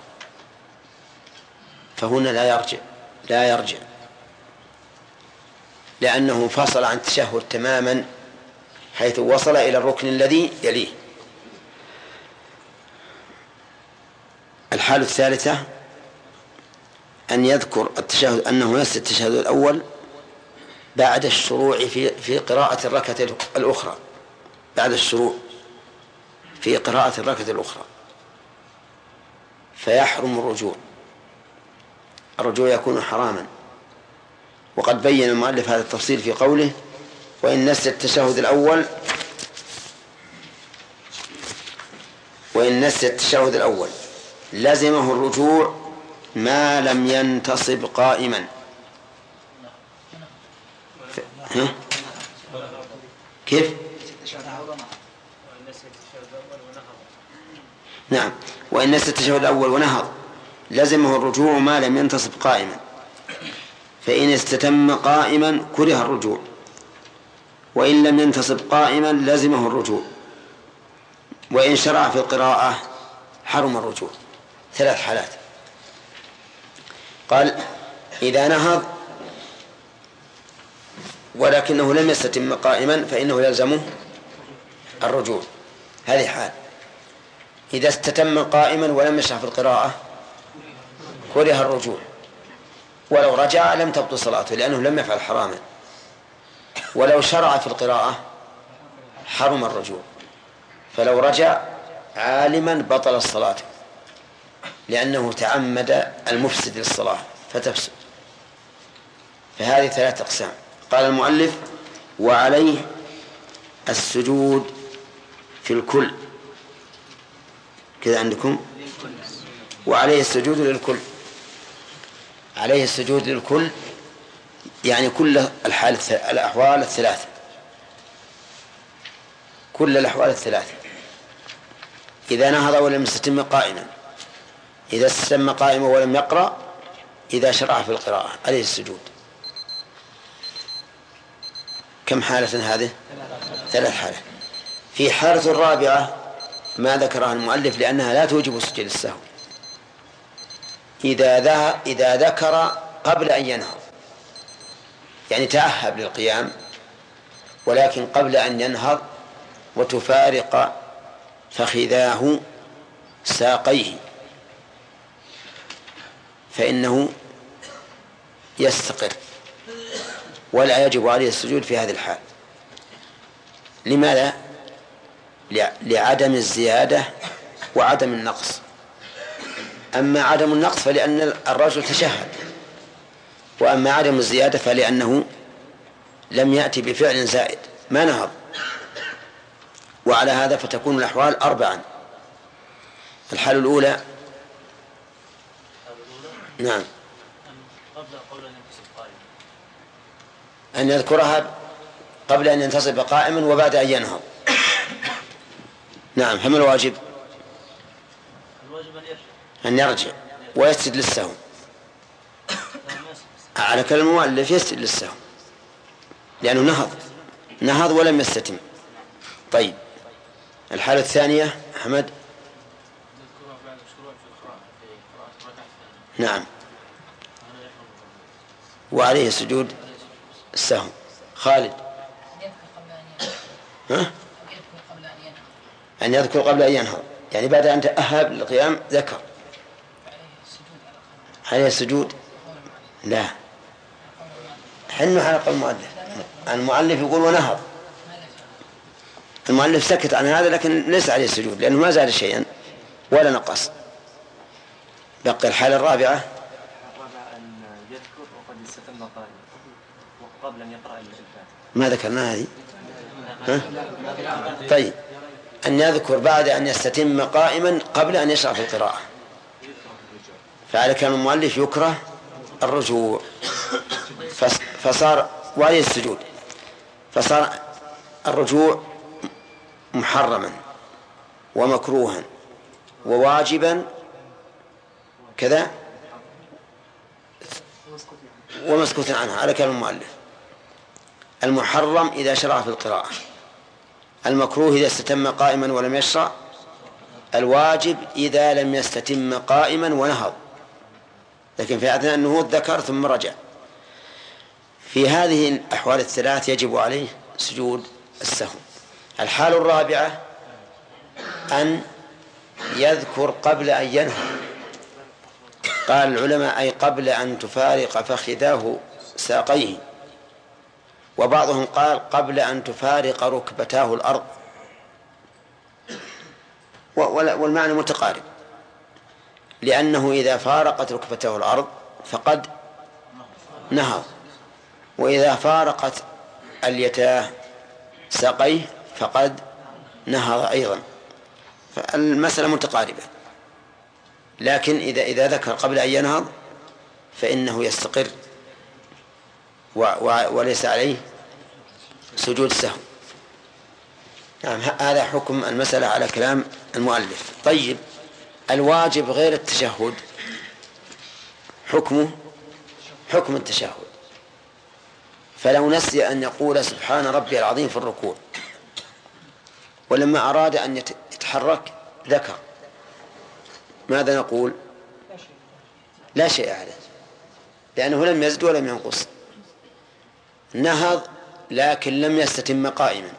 S2: فهنا لا يرجع لا يرجع لأنه فصل عن التشهد تماما حيث وصل إلى الركن الذي يليه. الحالة الثالثة أن يذكر التشهد أنه ينسى التشهد الأول بعد الشروع في في قراءة الركعة الأخرى، بعد الشروع في قراءة الركعة الأخرى، فيحرم الرجوع، الرجوع يكون حراما. وقد بين المؤلف هذا التفصيل في قوله: وإن نسي التشهد الأول وإن نسي التشهد الأول لزمه الرجوع ما لم ينتصب قائما. ها؟ كيف؟ نعم، وإن نسي التشهد الأول ونهض لزمه الرجوع ما لم ينتصب قائما، فإن استتم قائما كره الرجوع، وإن لم ينتصب قائما لزمه الرجوع، وإن شرع في القراءة حرم الرجوع. ثلاث حالات. قال: إذا نهض ولكنه لم يستتم قائما فإنه يلزمه الرجوع، هذه حال. إذا استتم قائما ولم يشرع في القراءة كره الرجوع، ولو رجع لم تبطل صلاته لأنه لم يفعل حراما، ولو شرع في القراءة حرم الرجوع، فلو رجع عالما بطل الصلاة لأنه تعمد المفسد للصلاة فتفسد. فهذه ثلاثة أقسام. قال المؤلف: وعليه السجود في الكل، كذا عندكم، وعليه السجود للكل، عليه السجود للكل يعني كل الحال الأحوال الثلاثة، كل الأحوال الثلاثة. إذا نهض ولم يستتم قائما، إذا استتم قائما ولم يقرأ، إذا شرع في القراءة، عليه السجود. كم حالة هذه؟ ثلاث حالات. في حالة الرابعة ما ذكرها المؤلف لأنها لا توجب سجود السهو، إذا ذا إذا ذكر قبل أن ينهض، يعني تأهب للقيام ولكن قبل أن ينهض وتفارق فخذاه ساقيه، فإنه يستقر ولا يجب عليه السجود في هذه الحال. لماذا؟ لعدم الزيادة وعدم النقص. أما عدم النقص فلأن الرجل تشهد، وأما عدم الزيادة فلأنه لم يأتي بفعل زائد، ما نهض. وعلى هذا فتكون الأحوال أربعا. الحالة الأولى نعم أن يذكرها قبل أن ينتصب قائما وبعد أن ينهض. نعم. فما الواجب؟ أن يرجع ويسجد للسهو. على كلام المؤلف يسجد للسهو لأنه نهض نهض ولم يستتم. طيب، الحالة الثانية أحمد. نعم، وعليه سجود السهو. خالد. ها؟ أن يذكر قبل أن ينهض، يعني بعد أن تأهب للقيام ذكر، عليه السجود. لا، حنوا على قول المؤلف. المؤلف يقول ونهض، المؤلف سكت عن هذا لكن ليس عليه السجود لأنه ما زاد شيئا ولا نقص. بقي الحالة الرابعة
S16: أن يذكر وقد استتم قائما وقبل أن يقرأ الفاتحة.
S2: ما ذكرنا هذه؟ ها؟ طيب، أن يذكر بعد أن يستتم قائما قبل أن يشرع في القراءة، فعلى كلام المؤلف يكره الرجوع، فصار وعليه السجود، فصار الرجوع محرما ومكروها وواجبا كذا ومسكوت عنها على كلام المؤلف. المحرم إذا شرع في القراءة، المكروه إذا استتم قائما ولم يشرع، الواجب إذا لم يستتم قائما ونهض، لكن في أثناء النهوض ذكر ثم رجع. في هذه الأحوال الثلاث يجب عليه سجود السهو. الحال الرابعة أن يذكر قبل أن ينهض. قال العلماء أي قبل أن تفارق فخذاه ساقيه، وبعضهم قال قبل أن تفارق ركبتاه الأرض، والمعنى متقارب، لأنه إذا فارقت ركبته الأرض فقد نهض، وإذا فارقت اليتاه ساقيه فقد نهض أيضا، فالمسألة متقاربة. لكن إذا إذا ذكر قبل أن ينهض فإنه يستقر وليس عليه سجود السهو. نعم، هذا حكم المسألة على كلام المؤلف. طيب، الواجب غير التشهد حكمه حكم التشهد. فلو نسي أن يقول سبحان ربي العظيم في الركوع، ولما أراد أن يتحرك ذكر، ماذا نقول؟ لا شيء عليه، لأنه لم يزد ولم ينقص. نهض لكن لم يستتم قائما،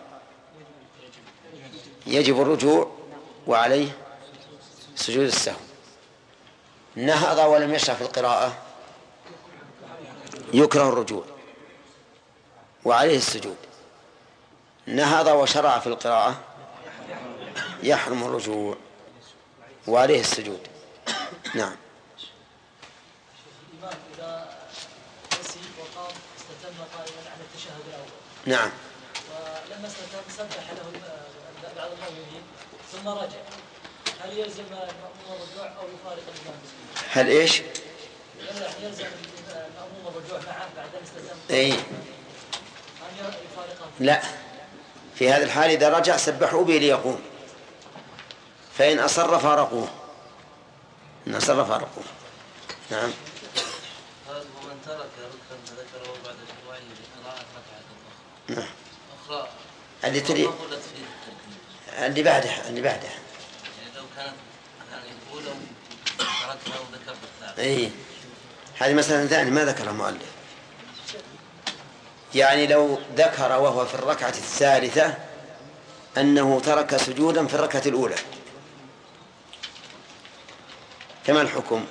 S2: يجب الرجوع وعليه سجود السهو. نهض ولم يشرع في القراءة يكره الرجوع وعليه السجود. نهض وشرع في القراءة يحرم الرجوع وعليه السجود. نعم.
S17: إذا نسي وقام استتم قائما على التشهد الأول.
S2: نعم.
S17: ولما استتم سبح له بعض المؤمنين ثم رجع، هل يلزم المأموم الرجوع أو يفارق الإمام؟
S2: هل إيش؟
S17: يلزم المأموم الرجوع معه بعد أن استتم؟
S2: أي.
S17: هل يفارقه؟
S2: لا، في هذا الحال إذا رجع سبحوا به ليقوم، فإن أصر فارقوه، إن أصر فارقوه. نعم.
S12: ومن ترك ركنا فذكره بعد شروعه لقراءة ركعة
S2: نعم.
S12: أخرى
S2: اللي تلي اللي بعدها اللي بعدها
S12: يعني لو كانت كان يقول تركها وذكر بالثالث.
S2: إيه، هذه مثلا ثاني ما ذكرها المؤلف. يعني لو ذكر وهو في الركعة الثالثة أنه ترك سجودا في الركعة الأولى، كما الحكم؟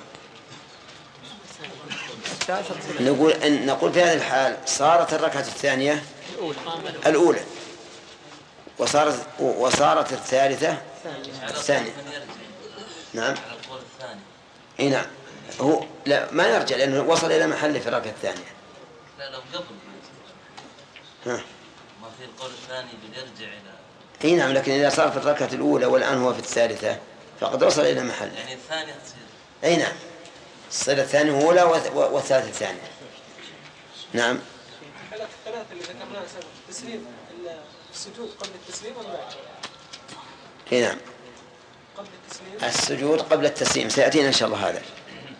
S2: نقول أن نقول في هذه الحال صارت الركعة الثانية الأولى وصارت وصارت الثالثة الثانية. نعم. إيه نعم. هو لا ما يرجع لأنه وصل إلى محل في الركعة الثانية.
S12: لا لو قبل
S2: ها.
S12: ما في القول الثاني بيرجع إلى.
S2: إيه نعم، لكن إذا صار في الركعة الأولى والآن هو في الثالثة فقد وصل إلى محل.
S12: يعني الثانية تصير.
S2: أي نعم، الصلة الثانية أولى والثالثة الثانية. نعم.
S5: الحالات الثلاثة اللي ذكرناها سبب التسليم، السجود قبل التسليم ولا بعد؟
S2: أي نعم.
S5: قبل التسليم.
S2: السجود قبل التسليم سيأتينا إن شاء الله هذا.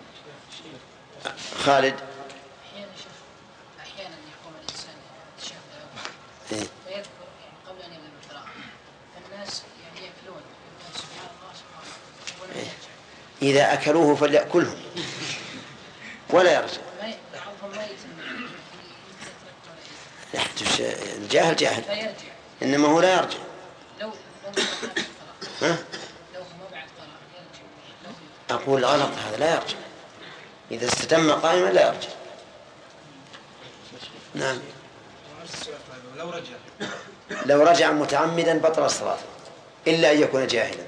S2: خالد.
S4: أحيانا شوف أحيانا يقوم الإنسان التشهد
S2: إيه؟
S4: فيذكر يعني قبل أن يبدأ القراءة، فالناس يعني يأكلون سبحان الله سبحان الله ولا يرجع.
S2: إذا أكلوه فليأكلهم ولا يرجع. الجاهل جاهل، إنما هو لا يرجع.
S4: لو
S2: ها؟
S4: لو ما بعد قراءة يرجع.
S2: أقول غلط، هذا لا يرجع. إذا استتم قائما لا يرجع. نعم.
S9: لو رجع
S2: لو رجع متعمدا بطل الصلاة إلا أن يكون جاهلا.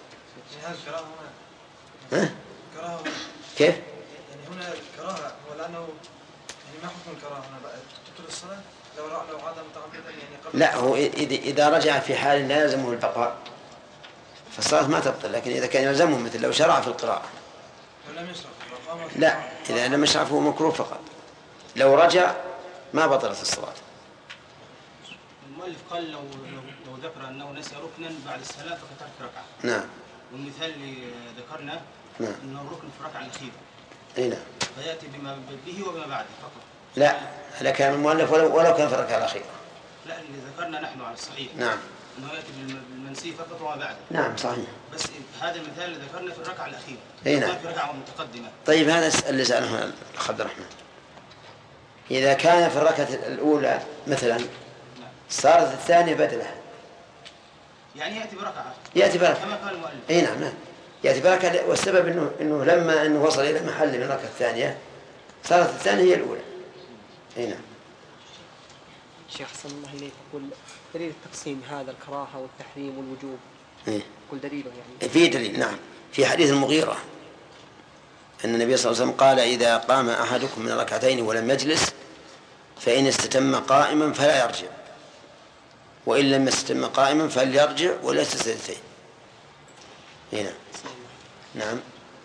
S2: ها؟
S15: كراهة.
S2: كيف؟
S15: يعني هنا الكراهة ولأنه يعني ما حكم الكراهة هنا بقى تبطل الصلاة لو لو عاد متعمدا يعني قبل.
S2: لا، هو إذا رجع في حال لا يلزمه البقاء فالصلاة ما تبطل، لكن إذا كان يلزمه مثل لو شرع في القراءة.
S15: لم يشرع.
S2: لا، إذا لم يشرع فهو مكروه فقط. لو رجع ما بطلت الصلاة.
S10: ما
S9: المؤلف قال لو لو, لو ذكر أنه نسي ركنا بعد الصلاة فكترك ركعة.
S2: نعم.
S9: والمثال اللي ذكرنا
S2: نعم.
S9: أنه الركن في الركعة الأخيرة.
S2: أي نعم.
S9: فيأتي بما به وبما بعده فقط.
S2: لا هذا كان المؤلف ولو, ولو كان في الركعة الأخيرة.
S9: لا اللي ذكرنا نحن على الصحيح.
S2: نعم.
S9: أنه يأتي بالمنسي فقط وما بعده.
S2: نعم صحيح.
S9: بس هذا المثال اللي ذكرنا في الركعة الأخيرة.
S2: أي نعم.
S9: في ركعة متقدمة.
S2: طيب هذا اللي سأله الأخ عبد الرحمن. إذا كان في الركعة الأولى مثلا صارت الثانية بدلة.
S9: يعني يأتي بركعة.
S2: يأتي بركعة.
S9: كما قال المؤلف.
S2: أي نعم نعم. يأتي بركعة والسبب إنه إنه لما إنه وصل إلى محل من الركعة الثانية صارت الثانية هي الأولى. أي نعم.
S3: شيخ حسن الله إليك يقول دليل التقسيم هذا الكراهة والتحريم والوجوب.
S2: إيه.
S3: يقول دليله يعني.
S2: في دليل نعم. في حديث المغيرة أن النبي صلى الله عليه وسلم قال إذا قام أحدكم من ركعتين ولم يجلس فإن استتم قائما فلا يرجع وإن لم يستتم قائما فليرجع ولا سجدتين. هنا نعم.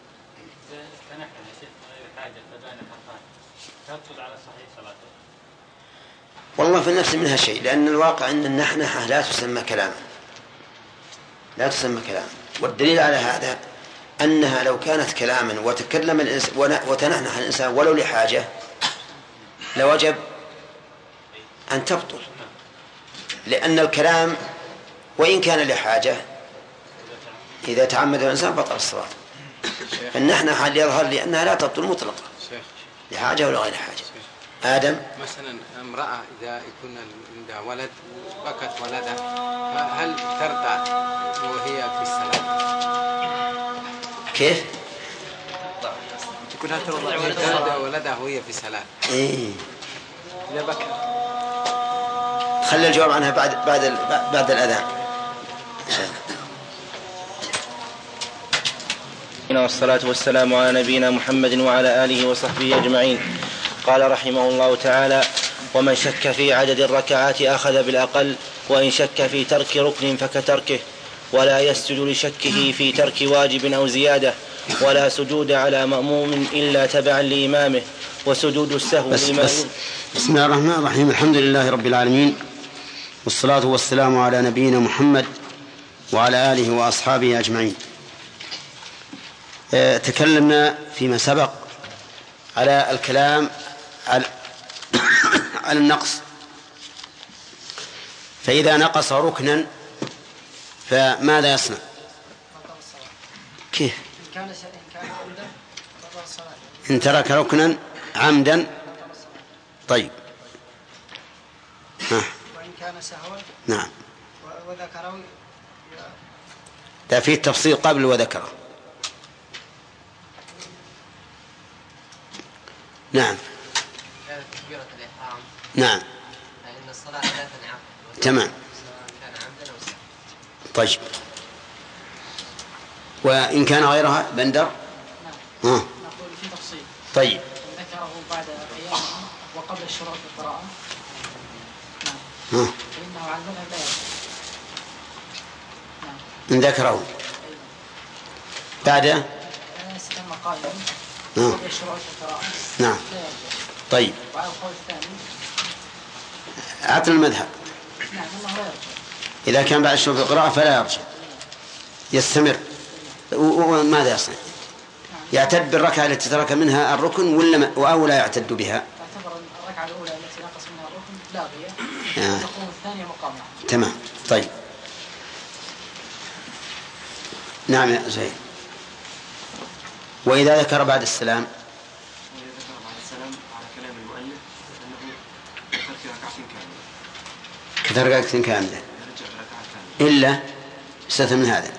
S2: والله في النفس منها شيء لأن الواقع أن النحنحة لا تسمى كلاما لا تسمى كلاما والدليل على هذا أنها لو كانت كلاما وتكلم الإنسان وتنحنح الإنسان ولو لحاجة لوجب أن تبطل لأن الكلام وإن كان لحاجة إذا تعمد الإنسان بطل الصلاة. فالنحنحة اللي يظهر لأنها لا تبطل مطلقا لحاجة ولا غير حاجة. آدم
S18: مثلا امرأة إذا يكون عندها ولد بكت ولدها هل ترضى وهي في الصلاة؟
S2: كيف؟
S18: تكون ترضى ولدها وهي في الصلاة.
S2: إيه.
S18: إذا بكت.
S2: خلي الجواب عنها بعد بعد بعد الأذان.
S19: والصلاة والسلام على نبينا محمد وعلى آله وصحبه أجمعين. قال رحمه الله تعالى: ومن شك في عدد الركعات أخذ بالأقل وإن شك في ترك ركن فكتركه ولا يسجد لشكه في ترك واجب أو زيادة ولا سجود على مأموم إلا تبعا لإمامه وسجود السهو
S2: بس
S19: لما
S2: بس بسم الله الرحمن الرحيم. الحمد لله رب العالمين والصلاة والسلام على نبينا محمد وعلى آله وأصحابه أجمعين. اه تكلمنا فيما سبق على الكلام على, على النقص. فإذا نقص ركنا فماذا يصنع؟ كيف؟ إن ترك ركنا عمدا. طيب ها.
S13: وإن كان سهوا.
S2: نعم.
S13: وذكره.
S2: ده فيه تفصيل قبل وذكره. نعم.
S20: كانت تكبيرة الإحرام.
S2: نعم.
S20: لأن الصلاة لا تنعقد.
S2: تمام.
S20: سواء كان عمدا أو سهوا.
S2: طيب. وإن كان غيرها بندر.
S13: نعم.
S2: ها.
S13: نقول في تفصيل.
S2: طيب.
S13: ذكره بعد قيامه وقبل الشروع في القراءة.
S2: نعم.
S13: ها. فإنه على المذهب لا يجوز.
S2: نعم. إن ذكره. بعد.
S13: استتم قائما.
S2: نعم.
S13: وقبل الشروع في القراءة.
S2: نعم. طيب.
S13: وعلى القول الثاني.
S2: عطل المذهب.
S13: نعم الله لا يرجع.
S2: إذا كان بعد الشروع في القراءة فلا يرجع. يستمر. وماذا يصنع؟ يعتد بالركعة التي ترك منها الركن ولا أو لا يعتد بها؟
S13: تعتبر الركعة الأولى التي نقص منها الركن لاغية.
S2: آه.
S13: وتقوم الثانية مقامها.
S2: تمام. طيب. نعم يا زهير. وإذا ذكر بعد السلام.
S16: وإذا ذكر بعد السلام على كلام المؤلف أنه ذكر في ركعة كاملة.
S2: كثر ركعة كاملة. إلا استثنى من هذا.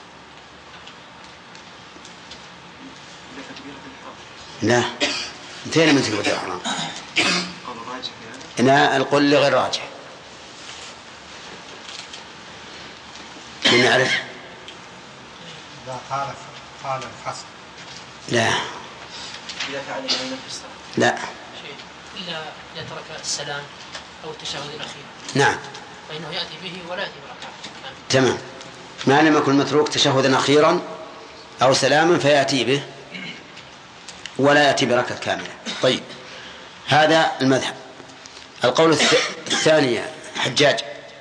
S2: لا انتهينا من تكبيرة الإحرام. لا القول غير راجح. من يعرف؟
S14: إذا خالف قال الفصل.
S2: لا.
S11: إذا فعل الإمام في الصلاة.
S2: لا.
S4: إلا إذا ترك السلام أو التشهد الأخير.
S2: نعم.
S4: فإنه يأتي به ولا يأتي بركعة.
S2: تمام. ما لم يكن متروك تشهدا أخيرا أو سلاما فيأتي به ولا يأتي بركعة كاملة. طيب هذا المذهب. القول الثاني حجاج.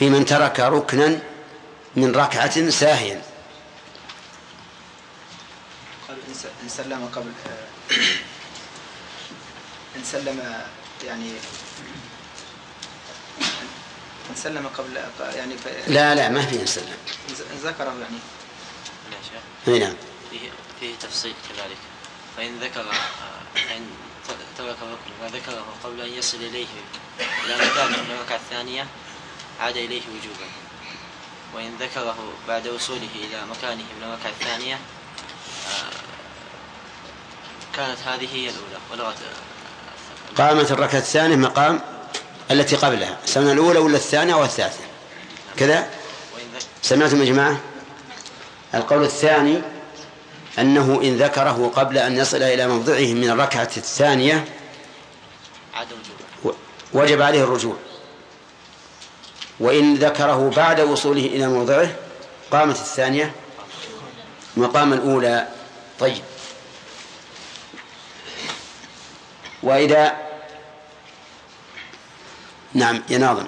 S2: في من ترك ركنا من ركعة ساهيا.
S13: إن سلم قبل إن سلم يعني إن سلم قبل يعني
S2: لا لا ما في إن سلم
S13: ذكره يعني
S2: اي نعم
S21: فيه فيه تفصيل كذلك. فإن ذكر إن ترك الركن وذكره قبل أن يصل إليه إلى مكانه من الركعة الثانية عاد إليه وجوبا، وإن ذكره بعد وصوله إلى مكانه من الركعة الثانية كانت هذه هي الأولى ولغت
S2: قامت الركعة الثانية مقام التي قبلها، سمعنا الأولى ولا الثانية أو الثالثة كذا. سمعتم يا جماعة؟ القول الثاني أنه إن ذكره قبل أن يصل إلى موضعه من الركعة الثانية وجب عليه الرجوع، وإن ذكره بعد وصوله إلى موضعه قامت الثانية مقام الأولى. طيب، وإذا نعم يناظم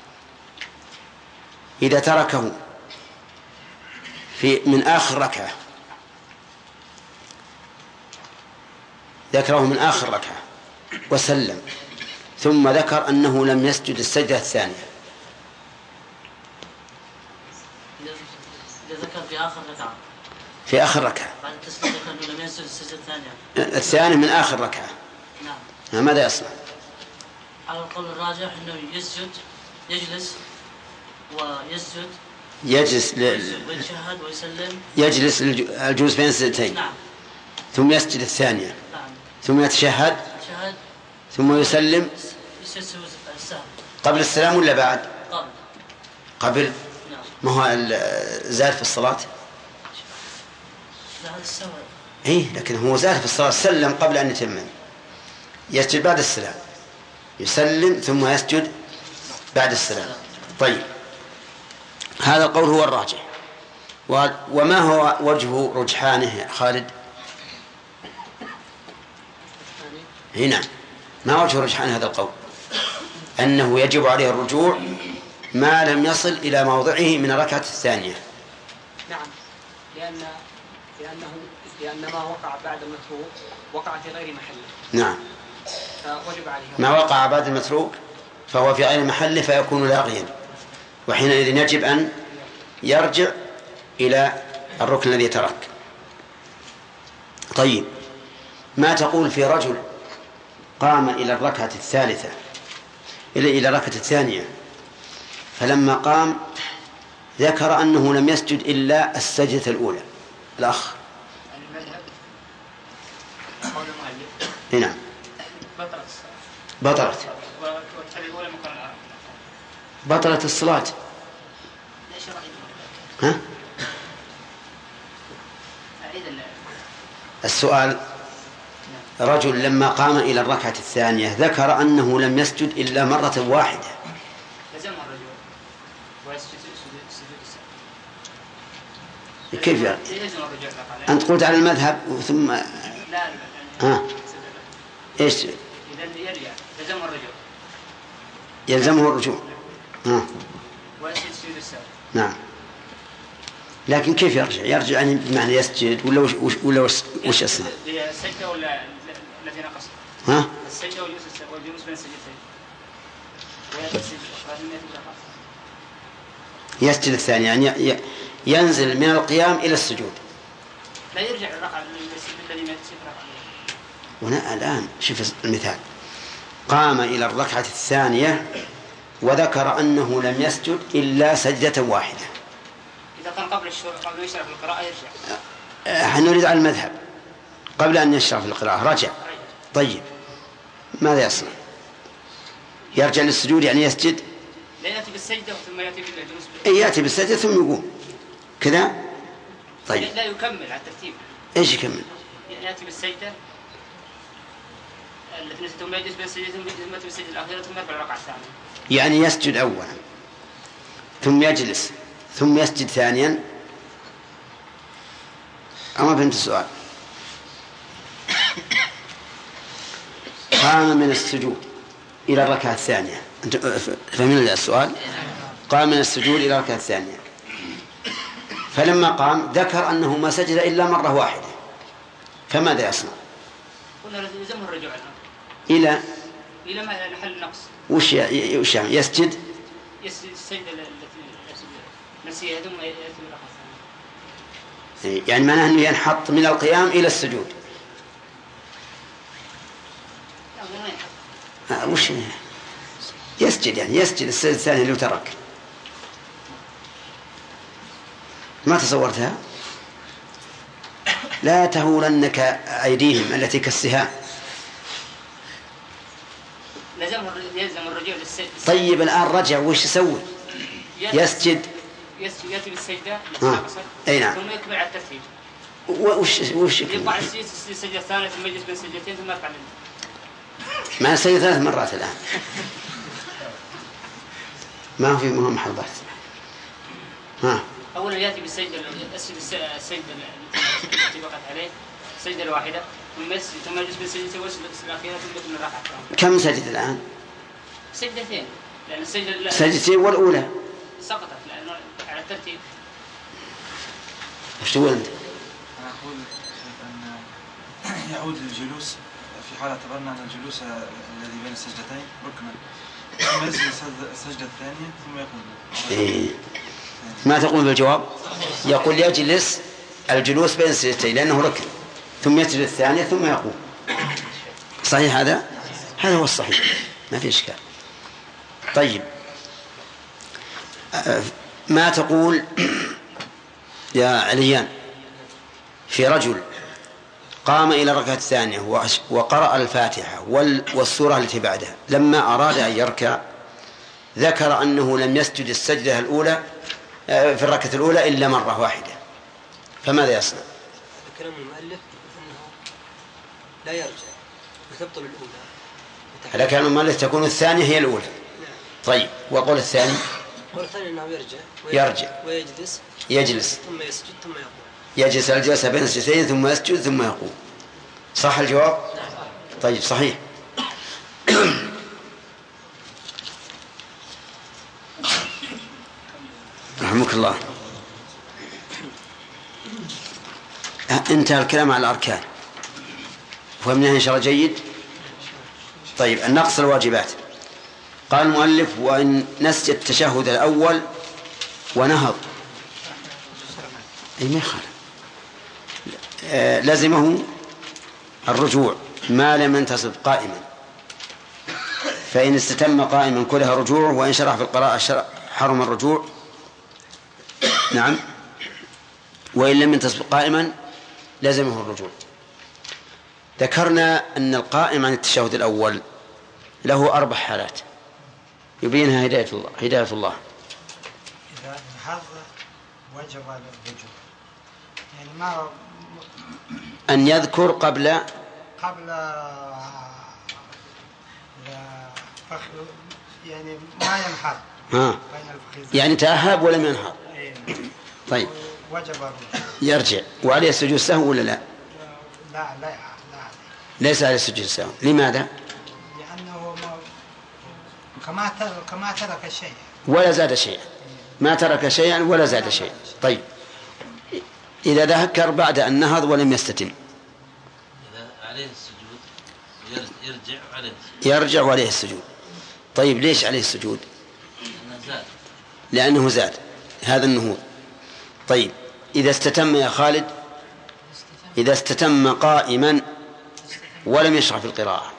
S2: إذا تركه في من آخر ركعة، ذكره من آخر ركعة وسلم ثم ذكر أنه لم يسجد السجدة الثانية.
S17: إذا ذكر في آخر ركعة
S2: في آخر ركعة
S17: بعد التسليم ذكر أنه لم يسجد السجدة الثانية
S2: الثانية من آخر ركعة،
S17: نعم،
S2: ماذا يصنع؟
S17: على القول الراجح أنه يسجد يجلس ويسجد
S2: يجلس ل...
S17: ويشهد ويسلم،
S2: يجلس الجلوس بين السجدتين،
S17: نعم،
S2: ثم يسجد الثانية،
S17: نعم،
S2: ثم يتشهد،
S17: يشهد
S2: ثم يسلم
S17: يسجد السهو
S2: قبل السلام ولا بعد؟
S17: قبل
S2: قبل
S17: نعم.
S2: ما هو زاد في الصلاة؟
S17: لا هذا السهو
S2: إيه، لكن هو زاد في الصلاة، سلم قبل أن يتم، يسجد بعد السلام، يسلم ثم يسجد بعد السلام. طيب، هذا القول هو الراجح. وما هو وجه رجحانه خالد؟ هنا ما وجه رجحان هذا القول؟ أنه يجب عليه الرجوع ما لم يصل إلى موضعه من الركعة الثانية.
S3: نعم، لأن لأنه لأن ما وقع بعد المتروك وقع في غير محله.
S2: نعم،
S3: فوجب عليه
S2: ما وقع بعد المتروك فهو في غير محله فيكون لاغيا، وحينئذ يجب أن يرجع إلى الركن الذي ترك. طيب، ما تقول في رجل قام إلى الركعة الثالثة إلى إلى الركعة الثانية فلما قام ذكر أنه لم يسجد إلا السجدة الأولى؟ الأخ نعم بطلت بطلت الصلاة. ها؟ السؤال: رجل لما قام إلى الركعة الثانية ذكر أنه لم يسجد إلا مرة واحدة،
S3: لزم الرجوع ويسجد سجود السهو.
S2: كيف يعني؟ أنت قلت على المذهب ثم
S3: لا لا
S2: ها إيش؟
S3: إذا يرجع لزم الرجوع،
S2: يلزمه الرجوع ها
S3: ويسجد سجود السهو.
S2: نعم، لكن كيف يرجع؟ يرجع يعني بمعنى يسجد ولا وش ولا وش, وش يصنع؟
S3: السجدة ولا التي نقصت؟
S2: ها؟
S3: السجدة والجلوس بين السجدتين ويسجد
S2: يسجد الثاني، يعني ينزل من القيام إلى السجود،
S3: لا يرجع الركعة الذي ما يسجد ركعة.
S2: هنا الآن شوف المثال: قام إلى الركعة الثانية وذكر أنه لم يسجد إلا سجدة واحدة.
S3: إذا كان قبل الشروع قبل يشرع في القراءة يرجع.
S2: احنا نريد على المذهب قبل أن يشرع في القراءة رجع. طيب، ماذا يصنع؟ يرجع للسجود يعني يسجد؟
S3: لا، يأتي بالسجدة ثم يأتي بالجلوس.
S2: إيه، يأتي بالسجدة ثم يقوم كذا. طيب،
S3: لا يكمل على الترتيب.
S2: إيش يكمل؟
S3: يأتي بالسجدة التي ثم يجلس بين السجدتين ثم يأتي بالسجدة الأخيرة ثم يرفع الركعة الثانية.
S2: يعني يسجد أولا ثم يجلس ثم يسجد ثانيا. أما فهمت السؤال؟ قام من السجود إلى الركعة الثانية. أنت فهمين السؤال؟ قام من السجود إلى الركعة الثانية، فلما قام ذكر أنه ما سجد إلا مرة واحدة، فماذا يصنع؟
S1: قلنا يلزمه الرجوع
S2: إلى
S1: إلى محل النقص.
S2: وش وش يعني يسجد؟
S1: يسجد السجدة التي نسيها ثم يأتي بالركعة الثانية.
S2: يعني معناه أنه ينحط من القيام إلى السجود. لا وش يسجد يعني يسجد السجد الثاني اللي ترك. ما تصورتها؟ لا تهولنك أيديهم التي كالسهام.
S1: لازم يلزم الرجوع للسجد.
S2: طيب الآن رجع وش يسوي؟ يسجد
S1: يسجد يأتي بالسجدة
S2: آه. أي نعم.
S1: ثم يكمل على الترتيب.
S2: وش وش
S1: يقع السجدة الثانية ثم يجلس بين سجدتين ثم يرفع منه.
S2: ما سجد ثلاث مرات الآن. ما هو في مهم محل بحث. ها.
S1: أولا يأتي بالسجدة السجدة التي وقعت عليه السجدة الواحدة ثم يسجد ثم يجلس بين سجدتين ويسجد الأخيرة ثم يكمل الركعة الثانية.
S2: كم سجد الآن؟
S1: سجدتين لأن السجدة
S2: سجدتين والأولى
S1: سقطت لأنه على الترتيب.
S2: وش تقول أنت؟
S15: أنا أقول أن يعود للجلوس في حال اعتبرنا أن الجلوس الذي بين السجدتين ركنا، ثم يجلس السجدة الثانية ثم يقوم.
S2: إيه. ما تقول بالجواب؟ يقول يجلس الجلوس بين السجدتين لأنه ركن، ثم يجلس الثانية ثم يقوم. صحيح هذا؟ هذا هو الصحيح، ما في إشكال. طيب ما تقول يا عليان في رجل قام إلى الركعة الثانية وقرأ الفاتحة والسورة التي بعدها، لما أراد أن يركع ذكر أنه لم يسجد السجدة الأولى في الركعة الأولى إلا مرة واحدة، فماذا يصنع؟
S11: كلام المؤلف أنه لا يرجع وتبطل الأولى.
S2: على كلام المؤلف تكون الثانية هي الأولى. طيب وقول الثاني؟
S11: قول الثاني أنه يرجع
S2: يرجع
S11: ويجلس
S2: يجلس
S11: ثم يسجد ثم يقوم.
S2: يجلس الجلسة بين السجدتين ثم يسجد ثم يقوم. صح الجواب؟ طيب صحيح. رحمك الله. انتهى الكلام على الأركان، فهمناها إن شاء الله جيد. طيب النقص الواجبات. قال المؤلف وإن نسي التشهد الأول ونهض أي ما يخالف لازمه الرجوع ما لم ينتصب قائما، فإن استتم قائما كلها رجوع، وإن شرح في القراءة حرم الرجوع. نعم. وإن لم ينتصب قائما لازمه الرجوع. ذكرنا أن القائم عن التشهد الأول له أربع حالات يبينها هداية الله هداية الله.
S14: إذا انهض وجب الرجوع، يعني ما
S2: أن يذكر قبل
S14: قبل يعني ما ينهض
S2: ها. يعني تأهب ولم ينهض. طيب
S14: وجب الرجوع.
S2: يرجع وعليه السجود السهو ولا لا؟
S14: لا لا لا
S2: ليس عليه السجود السهو. لماذا؟
S14: لأنه كما كما ترك شيء
S2: ولا زاد شيئا، ما ترك شيئا ولا زاد شيئا. طيب إذا ذكر بعد أن نهض ولم يستتم
S12: إذا عليه السجود يرجع عليه السجود.
S2: يرجع وعليه السجود. طيب ليش عليه السجود؟
S12: لأنه زاد.
S2: لأنه زاد هذا النهوض. طيب إذا استتم يا خالد، إذا استتم قائما ولم يشرع في القراءة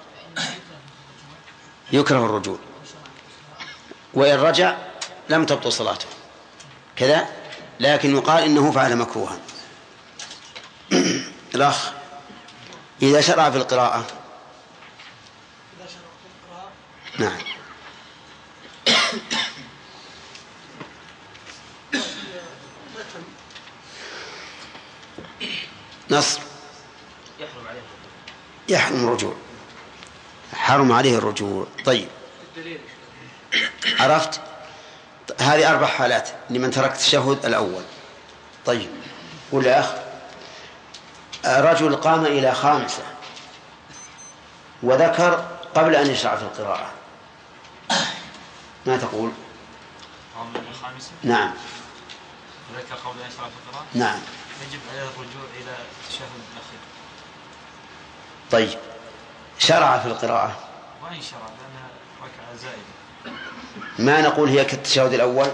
S2: يكره الرجوع، وإن رجع لم تبطل صلاته كذا، لكن يقال إنه فعل مكروها. الأخ إذا شرع في القراءة نعم نصر يحرم الرجوع، حرم عليه الرجوع. طيب عرفت؟ هذه أربع حالات لمن ترك التشهد الأول. طيب قل يا أخ رجل قام إلى خامسة وذكر قبل أن يشرع في القراءة، ما تقول؟
S15: الخامسة.
S2: نعم.
S15: ذكر قبل أن يشرع في القراءة.
S2: نعم.
S15: يجب عليه الرجوع إلى التشهد الأخير.
S2: طيب شرع في القراءة.
S15: وإن شرع لأنها ركعة زائدة.
S2: ما نقول هي كالتشهد الأول.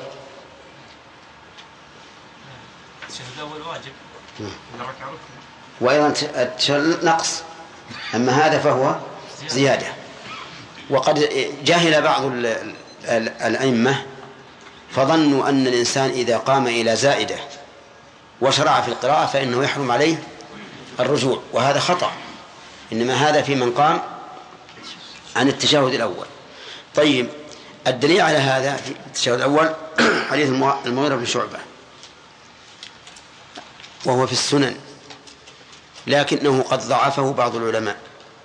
S15: التشهد الأول واجب. الركعة ركن.
S2: وأيضا التشهد نقص، أما هذا فهو زيادة. وقد جاهل بعض الأئمة فظنوا أن الإنسان إذا قام إلى زائدة وشرع في القراءة فإنه يحرم عليه الرجوع، وهذا خطأ، إنما هذا في من قام عن التشهد الأول. طيب الدليل على هذا في التشهد الأول حديث المغيرة بن شعبة وهو في السنن، لكنه قد ضعفه بعض العلماء،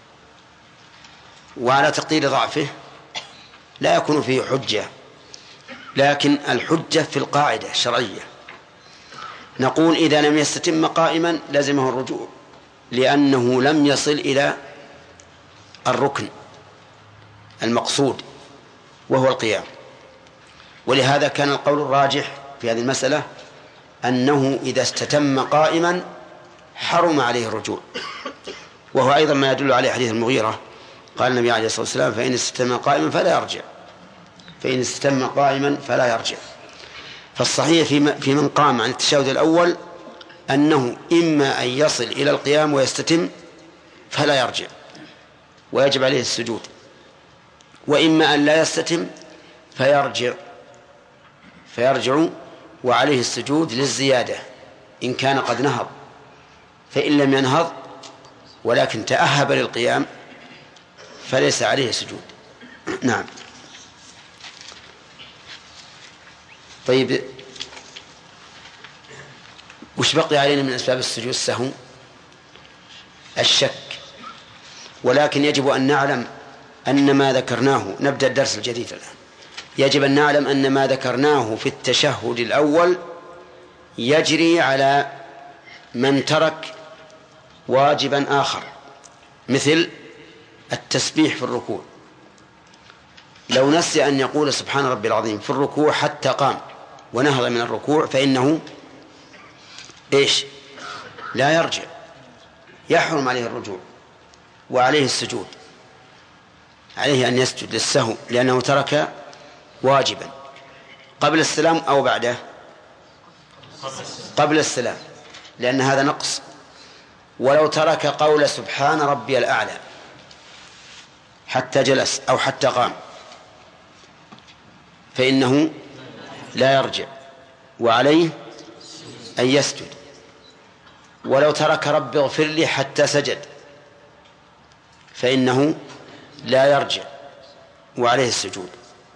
S2: وعلى تقدير ضعفه لا يكون فيه حجة، لكن الحجة في القاعدة الشرعية. نقول إذا لم يستتم قائما لزمه الرجوع، لأنه لم يصل إلى الركن المقصود وهو القيام. ولهذا كان القول الراجح في هذه المسألة أنه إذا استتم قائما حرم عليه الرجوع، وهو أيضا ما يدل عليه حديث المغيرة، قال النبي عليه الصلاة والسلام فإن استتم قائما فلا يرجع، فإن استتم قائما فلا يرجع. فالصحيح في من قام عن التشهد الأول أنه إما أن يصل إلى القيام ويستتم فلا يرجع ويجب عليه السجود، وإما أن لا يستتم فيرجع فيرجع وعليه السجود للزيادة إن كان قد نهض، فإن لم ينهض ولكن تأهب للقيام فليس عليه سجود. نعم. طيب وش بقي علينا من أسباب السجود السهو؟ الشك، ولكن يجب أن نعلم أن ما ذكرناه، نبدأ الدرس الجديد الآن، يجب أن نعلم أن ما ذكرناه في التشهد الأول يجري على من ترك واجبا آخر، مثل التسبيح في الركوع. لو نسي أن يقول سبحان ربي العظيم في الركوع حتى قام ونهض من الركوع فإنه إيش؟ لا يرجع، يحرم عليه الرجوع وعليه السجود، عليه أن يسجد للسهو لأنه ترك واجبا قبل السلام أو بعده، قبل السلام، لأن هذا نقص. ولو ترك قول سبحان ربي الأعلى حتى جلس أو حتى قام فإنه لا يرجع وعليه أن يسجد. ولو ترك رب اغفر لي حتى سجد فإنه لا يرجع وعليه السجود.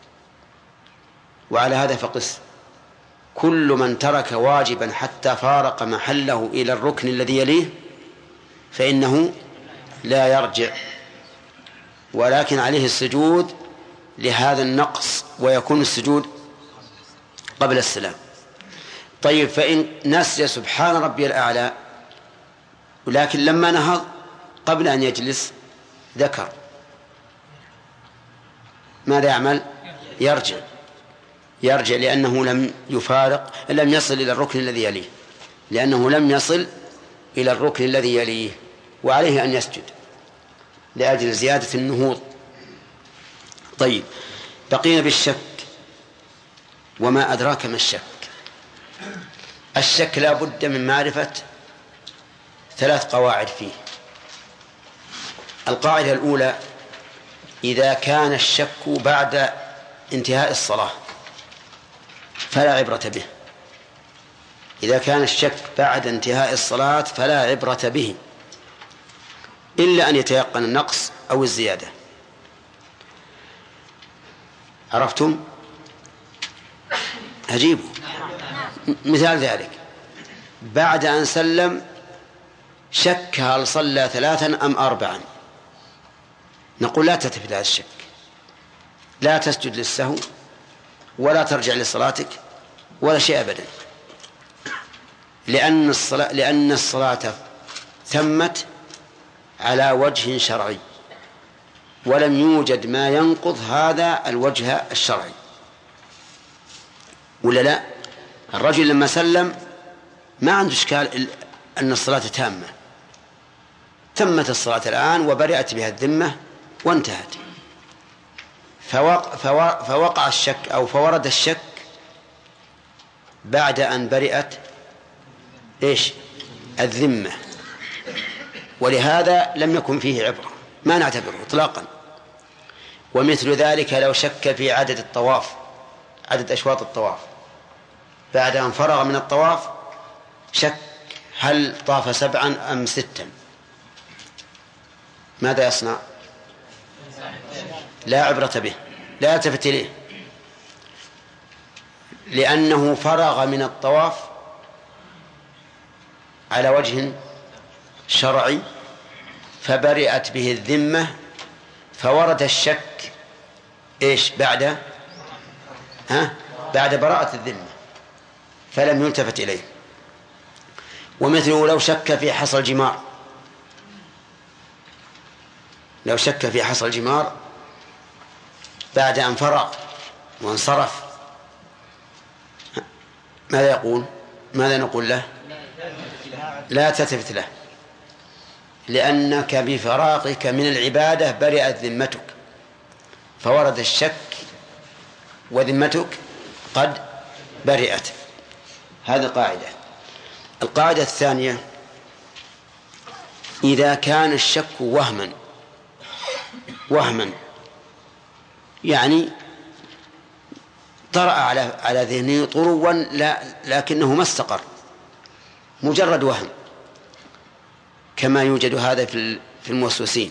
S2: وعلى هذا فقس كل من ترك واجبا حتى فارق محله إلى الركن الذي يليه فإنه لا يرجع ولكن عليه السجود لهذا النقص، ويكون السجود قبل السلام. طيب فإن نسي سبحان ربي الأعلى ولكن لما نهض قبل أن يجلس ذكر، ماذا يعمل؟ يرجع يرجع لأنه لم يفارق، لم يصل إلى الركن الذي يليه، لأنه لم يصل إلى الركن الذي يليه، وعليه أن يسجد لأجل زيادة النهوض. طيب بقينا بالشك، وما أدراك ما الشك؟ الشك لا بد من معرفة ثلاث قواعد فيه. القاعدة الأولى: إذا كان الشك بعد انتهاء الصلاة فلا عبرة به. إذا كان الشك بعد انتهاء الصلاة فلا عبرة به إلا أن يتيقن النقص أو الزيادة. عرفتم؟ أجيبوا. مثال ذلك: بعد أن سلم شك هل صلى ثلاثا أم أربعا، نقول لا تلتفت هذا الشك، لا تسجد للسهو ولا ترجع لصلاتك ولا شيء أبدا، لأن الصلاة, لأن الصلاة ثمت على وجه شرعي ولم يوجد ما ينقض هذا الوجه الشرعي. ولا لا؟ الرجل لما سلم ما عنده إشكال أن الصلاة تامة، تمت الصلاة الآن وبرئت بها الذمة وانتهت. فوق فوقع الشك أو فورد الشك بعد أن برئت إيش الذمة، ولهذا لم يكن فيه عبرة، ما نعتبره إطلاقا. ومثل ذلك لو شك في عدد الطواف، عدد أشواط الطواف، بعد أن فرغ من الطواف شك هل طاف سبعا أم ستا، ماذا يصنع؟ لا عبرة به، لا يلتفت إليه، لأنه فرغ من الطواف على وجه شرعي فبرئت به الذمة، فورد الشك إيش بعد ها بعد براءة الذمة فلم يلتفت إليه. ومثله لو شك في حصل الجمار، لو شك في حصل الجمار بعد أن فرغ وانصرف، ماذا يقول؟ ماذا نقول له؟ لا تلتفت له، لأنك بفراغك من العبادة برئت ذمتك، فورد الشك وذمتك قد برئت. هذه قاعدة. القاعدة الثانية: إذا كان الشك وهما وهما يعني طرأ على على ذهنه طروا لا لكنه ما استقر، مجرد وهم، كما يوجد هذا في في الموسوسين،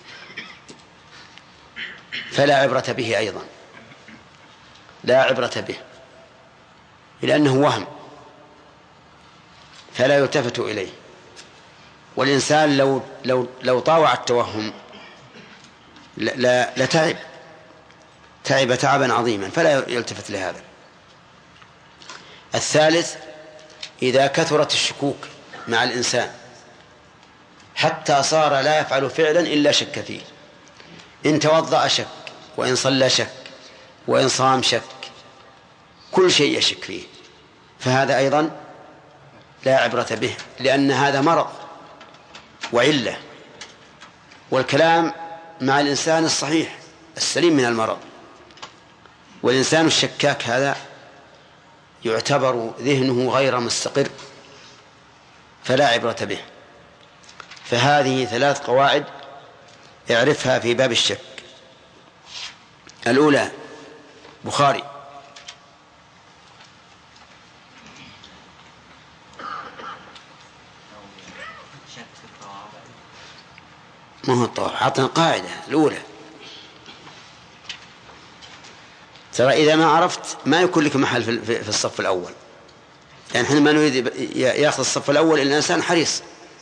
S2: فلا عبرة به أيضا، لا عبرة به لأنه وهم فلا يلتفت إليه. والإنسان لو لو لو طاوع التوهم لا لتعب تعب تعبا عظيما فلا يلتفت لهذا. الثالث: إذا كثرت الشكوك مع الإنسان حتى صار لا يفعل فعلا إلا شك فيه، إن توضأ شك، وإن صلى شك، وإن صام شك، كل شيء يشك فيه، فهذا أيضا لا عبرة به، لأن هذا مرض وعلة، والكلام مع الإنسان الصحيح السليم من المرض. والإنسان الشكاك هذا يعتبر ذهنه غير مستقر فلا عبرة به. فهذه ثلاث قواعد اعرفها في باب الشك. الأولى: بخاري. ما هو الطواف؟ عطنا قاعدة الأولى. ترى إذا ما عرفت ما يكون لك محل في الصف الأول، يعني حين ما نريد يأخذ الصف الأول إلا الإنسان حريص.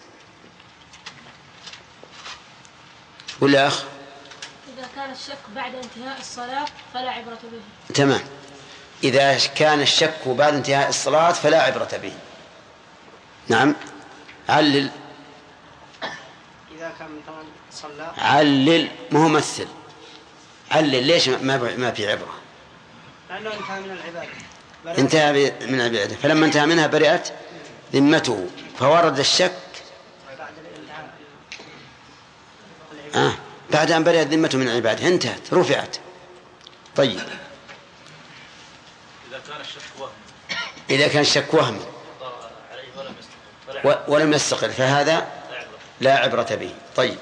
S2: ولا أخ؟
S7: إذا كان الشك بعد انتهاء الصلاة فلا عبرة به.
S2: تمام. إذا كان الشك بعد انتهاء الصلاة فلا عبرة به. نعم. علل.
S11: إذا كان مثلا صلى. علل،
S2: ما هو مثل. علل ليش ما ما في عبرة؟
S11: لأنه انتهى من العبادة.
S2: انتهى من العبادة، فلما انتهى منها برئت ذمته، فورد الشك آه. بعد أن برئت ذمته من العبادة انتهت، رفعت. طيب،
S6: إذا كان الشك وهم
S2: إذا كان الشك وهم ولم يستقر فهذا لا عبرة به. طيب،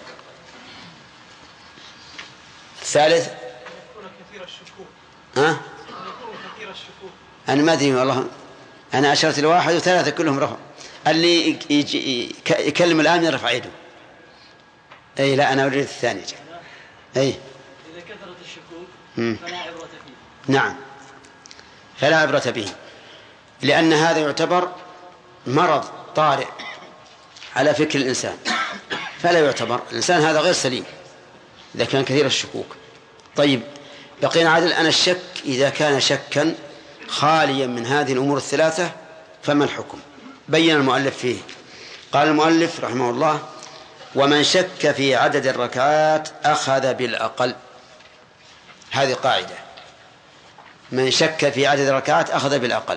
S2: الثالث:
S5: كثير الشكوك.
S2: ها؟
S5: كثير الشكوك.
S2: أنا ما أدري والله، أنا أشرت الواحد وثلاثة كلهم رفع. اللي يكلم الآن يرفع يده. أي لا، أنا أريد الثاني. أي
S17: إذا كثرت الشكوك فلا عبرة فيه.
S2: نعم، فلا عبرة به، لأن هذا يعتبر مرض طارئ على فكر الإنسان، فلا يعتبر الإنسان هذا غير سليم إذا كان كثير الشكوك. طيب، بقينا عدل. أنا الشك إذا كان شكا خاليا من هذه الأمور الثلاثة فما الحكم؟ بين المؤلف فيه. قال المؤلف رحمه الله: ومن شك في عدد الركعات أخذ بالأقل. هذه قاعدة من شك في عدد الركعات أخذ بالأقل.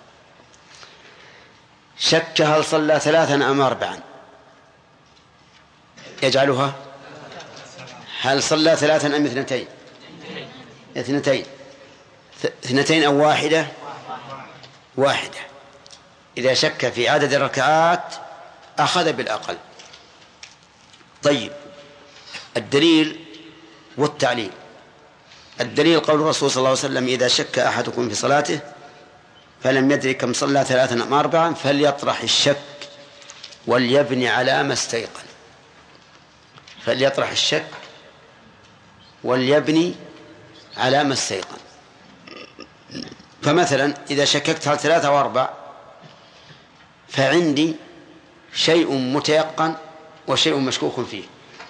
S2: شك هل صلى ثلاثا أم أربعا يجعلها هل صلى ثلاثا أم اثنتين اثنتين اثنتين أو واحدة واحدة. إذا شك في عدد الركعات أخذ بالأقل. طيب، الدليل والتعليل. الدليل قول الرسول صلى الله عليه وسلم: إذا شك أحدكم في صلاته فلم يدرك كم صلى ثلاثا أم أربعا فليطرح الشك وليبني على ما استيقن. فليطرح الشك وليبني على ما استيقن. فمثلا إذا شككت هل ثلاثة أو أربع فعندي شيء متيقن وشيء مشكوك فيه.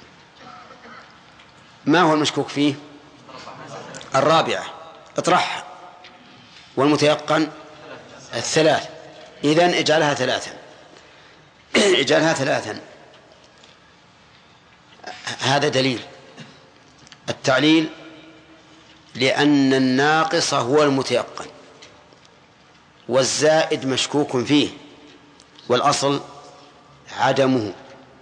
S2: ما هو المشكوك فيه؟ الرابعة، اطرحها. والمتيقن الثلاث، إذن اجعلها ثلاثا اجعلها ثلاثا. هذا دليل. التعليل: لأن الناقص هو المتيقن والزائد مشكوك فيه والأصل عدمه،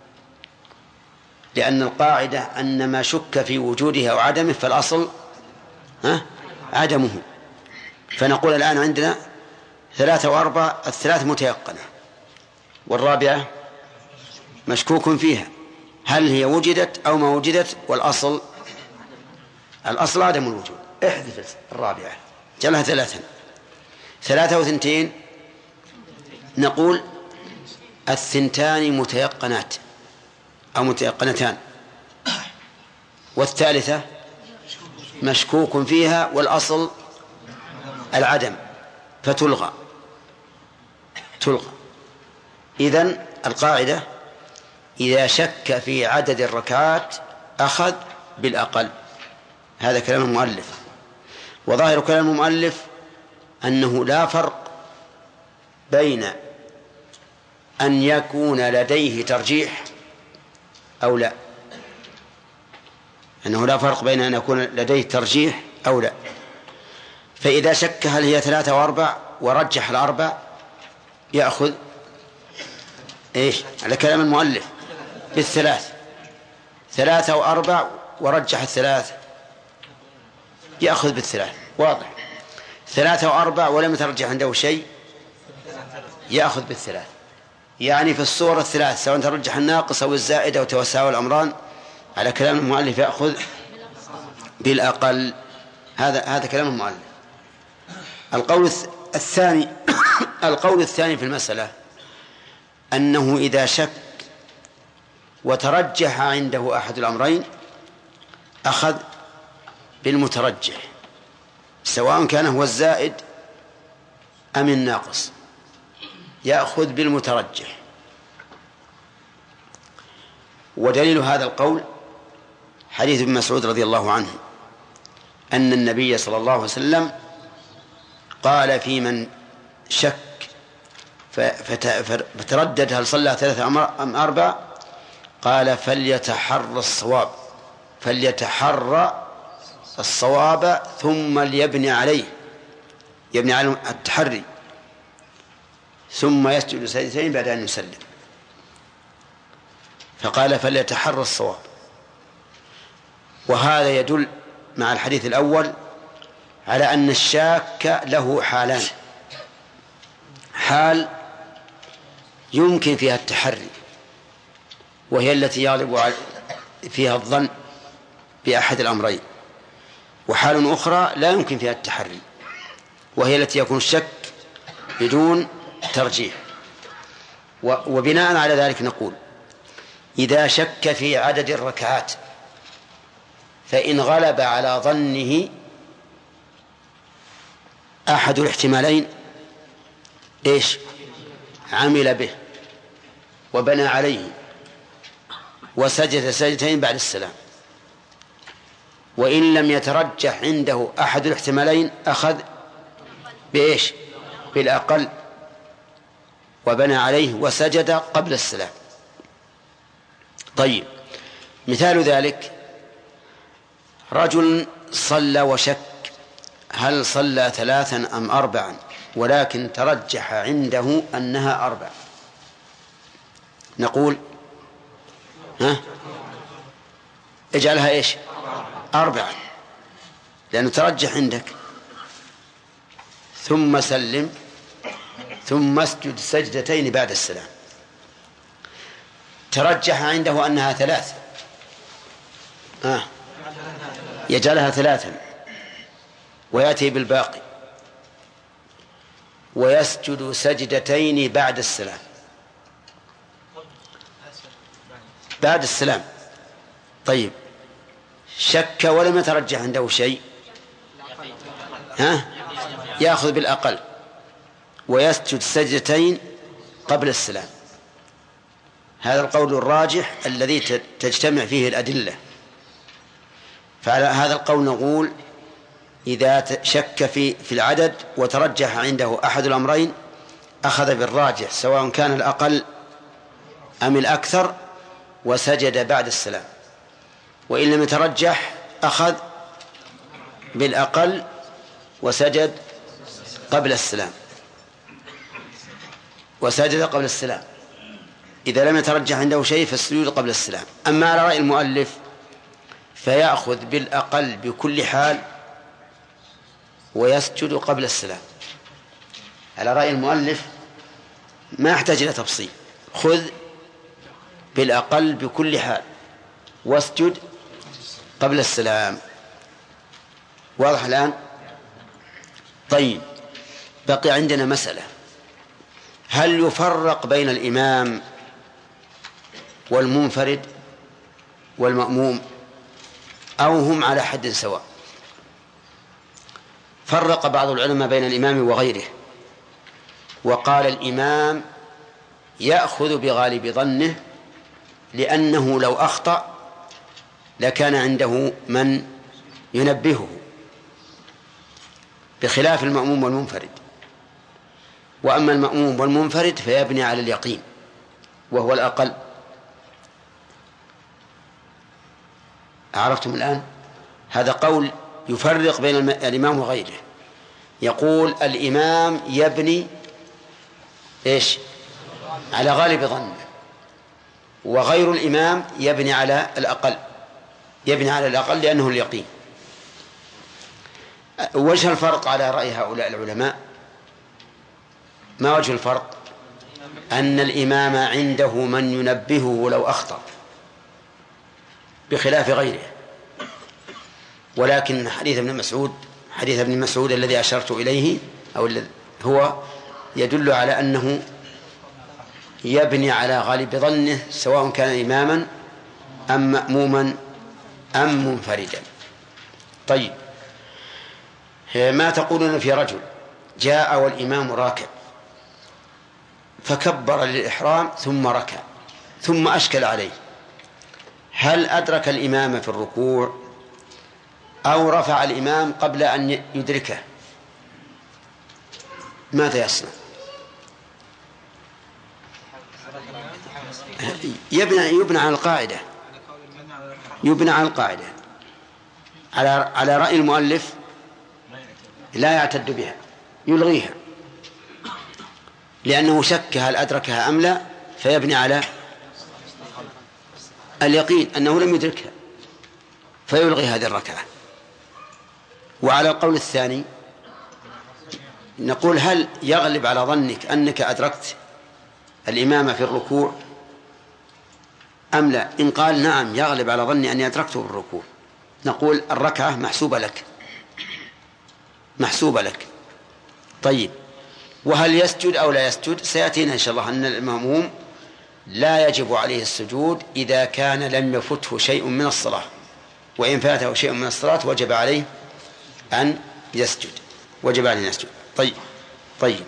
S2: لأن القاعدة أن ما شك في وجوده أو عدمه فالأصل ها عدمه. فنقول الآن عندنا ثلاثة وأربعة، الثلاث متيقنة والرابعة مشكوك فيها، هل هي وجدت أو ما وجدت؟ والأصل الأصل عدم الوجود. احذف الرابعة جعلها ثلاثا. ثلاثة وثنتين نقول الثنتان متيقنات أو متيقنتان، والثالثة مشكوك فيها والأصل العدم فتلغى تلغى. إذن القاعدة: إذا شك في عدد الركعات أخذ بالأقل. هذا كلام المؤلف. وظاهر كلام المؤلف أنه لا فرق بين أن يكون لديه ترجيح أو لا، أنه لا فرق بين أن يكون لديه ترجيح أو لا. فإذا شك هل هي ثلاثة وأربع ورجح الأربع يأخذ إيش على كلام المؤلف بالثلاث. ثلاثة وأربع ورجح الثلاث يأخذ بالثلاث. واضح. ثلاثة وأربع ولم يترجح عنده شيء يأخذ بالثلاث. يعني في الصورة الثلاث سواء ترجح الناقص أو الزائد أو توسعوا الأمران على كلام المؤلف يأخذ بالأقل. هذا هذا كلام المؤلف. القول الثاني القول الثاني في المسألة أنه إذا شك وترجح عنده أحد الأمرين أخذ بالمترجح سواء كان هو الزائد أم الناقص، يأخذ بالمترجح. ودليل هذا القول حديث ابن مسعود رضي الله عنه أن النبي صلى الله عليه وسلم قال في من شك فتردد هل صلى ثلاثة أم أربع قال: فليتحرى الصواب فليتحرى الصواب ثم ليبني عليه، يبني على التحري، ثم يسجد سجدتين بعد أن يسلم. فقال: فليتحرى الصواب. وهذا يدل مع الحديث الأول على أن الشاك له حالان: حال يمكن فيها التحري وهي التي يغلب فيها الظن بأحد الأمرين، وحال أخرى لا يمكن فيها التحري وهي التي يكون الشك بدون ترجيح. وبناء على ذلك نقول: إذا شك في عدد الركعات فإن غلب على ظنه أحد الاحتمالين إيش؟ عمل به وبنى عليه وسجد سجدتين بعد السلام. وإن لم يترجح عنده أحد الاحتمالين أخذ بإيش؟ بالأقل وبنى عليه وسجد قبل السلام. طيب، مثال ذلك: رجل صلى وشك هل صلى ثلاثا أم أربعا ولكن ترجح عنده أنها أربع، نقول ها اجعلها إيش أربعا لأنه ترجح عندك، ثم سلم ثم اسجد سجدتين بعد السلام. ترجح عنده أنها ثلاث آه. يجعلها ثلاثا ويأتي بالباقي ويسجد سجدتين بعد السلام بعد السلام. طيب شك ولم يترجح عنده شيء، ها يأخذ بالأقل ويسجد سجدتين قبل السلام. هذا القول الراجح الذي تجتمع فيه الأدلة. فعلى هذا القول نقول إذا شك في في العدد وترجح عنده أحد الأمرين أخذ بالراجح سواء كان الأقل أم الأكثر وسجد بعد السلام، وإن لم يترجح أخذ بالأقل وسجد قبل السلام وسجد قبل السلام. إذا لم يترجح عنده شيء فالسجود قبل السلام. أما على رأي المؤلف فيأخذ بالأقل بكل حال ويسجد قبل السلام. على رأي المؤلف ما يحتاج إلى تفصيل، خذ بالأقل بكل حال واسجد قبل السلام. واضح الآن؟ طيب بقي عندنا مسألة، هل يفرق بين الإمام والمنفرد والمأموم أو هم على حد سواء؟ فرق بعض العلماء بين الإمام وغيره وقال الإمام يأخذ بغالب ظنه لأنه لو أخطأ لكان عنده من ينبهه بخلاف المأموم والمنفرد. وأما المأموم والمنفرد فيبني على اليقين وهو الأقل. عرفتم الآن؟ هذا قول يفرق بين الإمام وغيره، يقول الإمام يبني إيش على غالب ظنه، وغير الإمام يبني على الأقل يبني على الأقل لأنه اليقين. وجه الفرق على رأي هؤلاء العلماء، ما وجه الفرق؟ أن الإمام عنده من ينبهه لو أخطأ بخلاف غيره. ولكن حديث ابن مسعود حديث ابن مسعود الذي أشرت إليه أو الذي هو يدل على أنه يبني على غالب ظنه سواء كان إماما أم مأموما أم منفردا. طيب ما تقولون في رجل جاء والإمام راكع فكبر للإحرام ثم ركع ثم أشكل عليه، هل أدرك الإمام في الركوع أو رفع الإمام قبل أن يدركه؟ ماذا يصنع؟ يبنى يبنى على القاعدة يبنى على القاعدة على على رأي المؤلف لا يعتد بها، يلغيها لأنه شك هل أدركها أم لا، فيبني على اليقين أنه لم يدركها فيلغي هذه الركعة. وعلى القول الثاني نقول هل يغلب على ظنك أنك أدركت الإمام في الركوع أم لا؟ إن قال نعم يغلب على ظني أني أدركته في الركوع نقول الركعة محسوبة لك محسوبة لك. طيب وهل يسجد أو لا يسجد؟ سيأتينا إن شاء الله أن المأموم لا يجب عليه السجود إذا كان لم يفته شيء من الصلاة، وإن فاته شيء من الصلاة وجب عليه أن يسجد وجب عليه أن يسجد. طيب طيب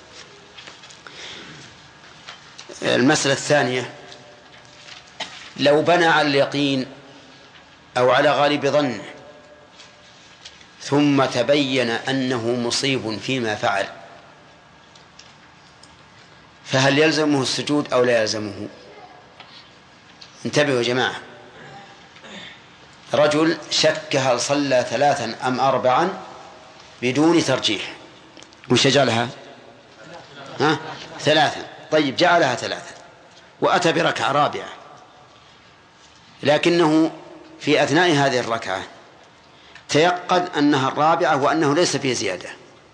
S2: المسألة الثانية، لو بنى على اليقين أو على غالب ظنه ثم تبين أنه مصيب فيما فعل فهل يلزمه السجود أو لا يلزمه؟ انتبهوا يا جماعة، رجل شك هل صلى ثلاثا أم أربعا بدون ترجيح. وش جعلها؟ ها؟ ثلاثا. طيب جعلها ثلاثا وأتى بركعة رابعة، لكنه في أثناء هذه الركعة تيقن أنها الرابعة وأنه ليس فيه زيادة،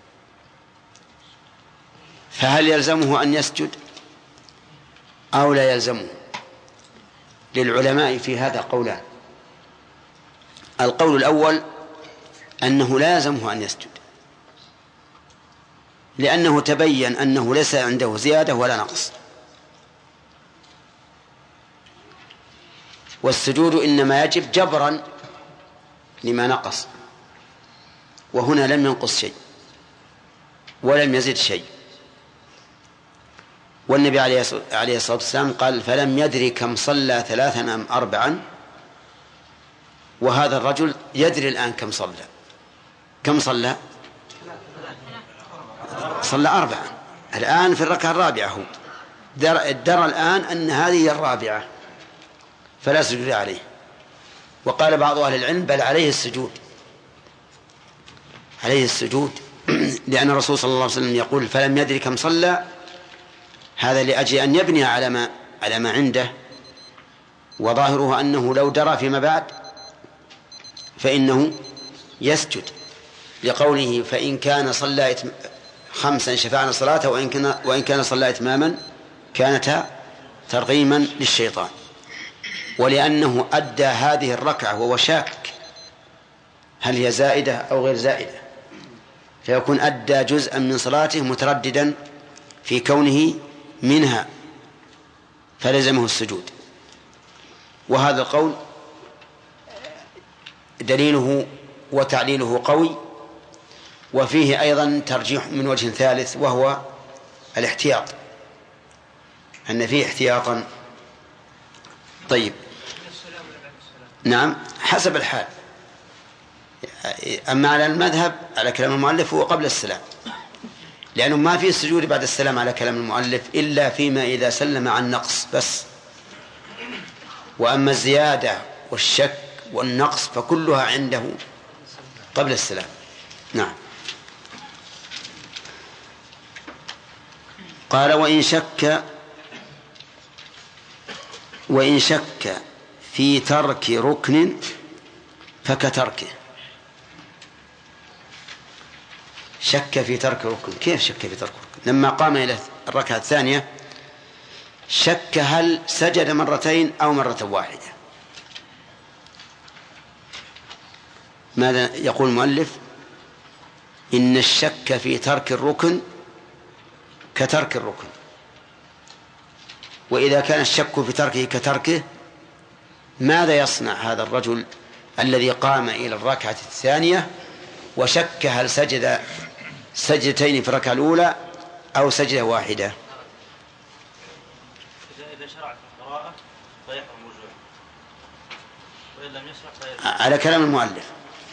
S2: فهل يلزمه أن يسجد أو لا يلزمه؟ للعلماء في هذا قولان. القول الأول أنه لا يلزمه أن يسجد، لأنه تبين أنه ليس عنده زيادة ولا نقص، والسجود إنما يجب جبرا لما نقص، وهنا لم ينقص شيء ولم يزد شيء. والنبي عليه الصلاة والسلام قال فلم يدري كم صلى ثلاثا أم أربعا، وهذا الرجل يدري الآن كم صلى. كم صلى؟ صلى أربعا الآن في الركعة الرابعة، هو درى الآن أن هذه الرابعة فلا سجود عليه. وقال بعض أهل العلم بل عليه السجود، عليه السجود لأن الرسول صلى الله عليه وسلم يقول فلم يدري كم صلى، هذا لأجل أن يبني على ما على ما عنده، وظاهره أنه لو درى فيما بعد فإنه يسجد، لقوله فإن كان صلى خمسا شفعنا صلاته وإن كان وإن كان صلى إتماما كانتا ترغيما للشيطان. ولأنه أدى هذه الركعة وهو شاك هل هي زائدة أو غير زائدة، فيكون أدى جزءا من صلاته مترددا في كونه منها، فلزمه السجود. وهذا القول دليله وتعليله قوي، وفيه أيضا ترجيح من وجه ثالث وهو الاحتياط، أن فيه احتياطا. طيب نعم حسب الحال. أما على المذهب على كلام المؤلف هو قبل السلام، لأنه ما في السجود بعد السلام على كلام المؤلف إلا فيما إذا سلم عن نقص بس، وأما الزيادة والشك والنقص فكلها عنده قبل السلام. نعم. قال وإن شك وإن شك في ترك ركن فكتركه. شك في ترك ركن، كيف شك في ترك ركن؟ لما قام إلى الركعة الثانية شك هل سجد مرتين أو مرة واحدة. ماذا يقول المؤلف؟ إن الشك في ترك الركن كترك الركن، وإذا كان الشك في تركه كتركه ماذا يصنع هذا الرجل الذي قام إلى الركعة الثانية وشك هل سجد سجدتين في الركعة الأولى أو سجدة واحدة؟
S15: إذا شرع في القراءة فيحرم رجوعه، وإن لم يشرع فيحرم.
S2: على كلام المؤلف.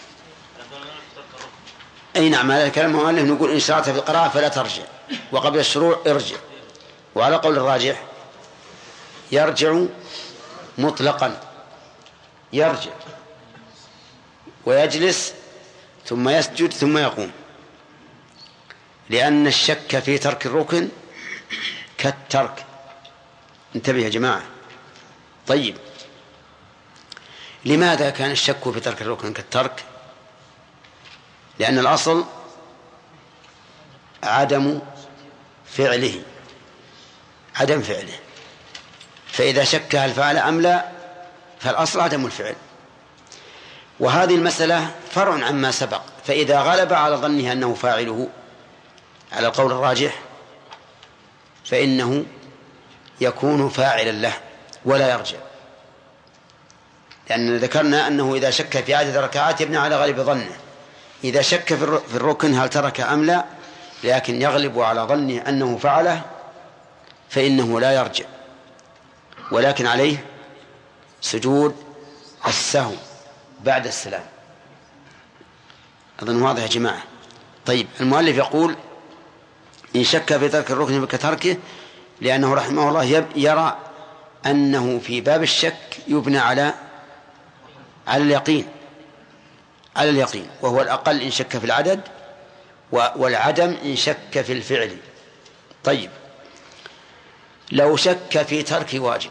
S2: أي نعم على كلام المؤلف نقول إن شرعت في القراءة فلا ترجع، وقبل الشروع ارجع. وعلى قول الراجح يرجع مطلقا، يرجع ويجلس ثم يسجد ثم يقوم، لأن الشك في ترك الركن كالترك. انتبه يا جماعة. طيب لماذا كان الشك في ترك الركن كالترك؟ لأن الأصل عدم فعله، عدم فعله، فإذا شك هل فعل أم لا فالأصل عدم الفعل. وهذه المسألة فرع عما سبق، فإذا غلب على ظنه أنه فاعله على القول الراجح فإنه يكون فاعلا له ولا يرجع، لأننا ذكرنا أنه إذا شك في عدد ركعات يبنى على غالب ظنه. إذا شك في الركن هل ترك أم لا لكن يغلب على ظنه أنه فعله فإنه لا يرجع، ولكن عليه سجود السهو بعد السلام. أظن واضح يا جماعة. طيب المؤلف يقول إن شك في ترك الركن كتركه، لأنه رحمه الله يرى أنه في باب الشك يبنى على على اليقين على اليقين وهو الأقل إن شك في العدد والعدم إن شك في الفعل. طيب لو شك في ترك واجب،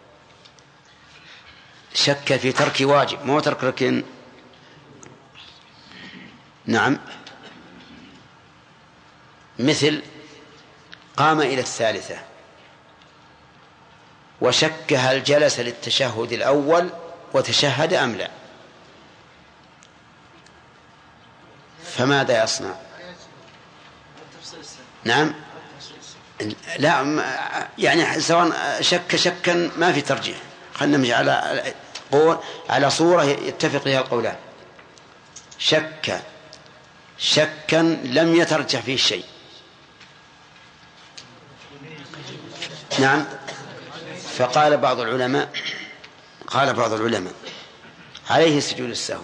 S2: شك في ترك واجب مو ترك ركن، نعم، مثل قام إلى الثالثة وشك هل جلس للتشهد الأول وتشهد أم لا، فماذا يصنع؟ نعم، لا يعني سواء شك شكا ما في ترجيح، خلنا نمشي على قول على صورة يتفق لها القولان. شك شكا لم يترجح فيه شيء، نعم، فقال بعض العلماء قال بعض العلماء عليه سجود السهو،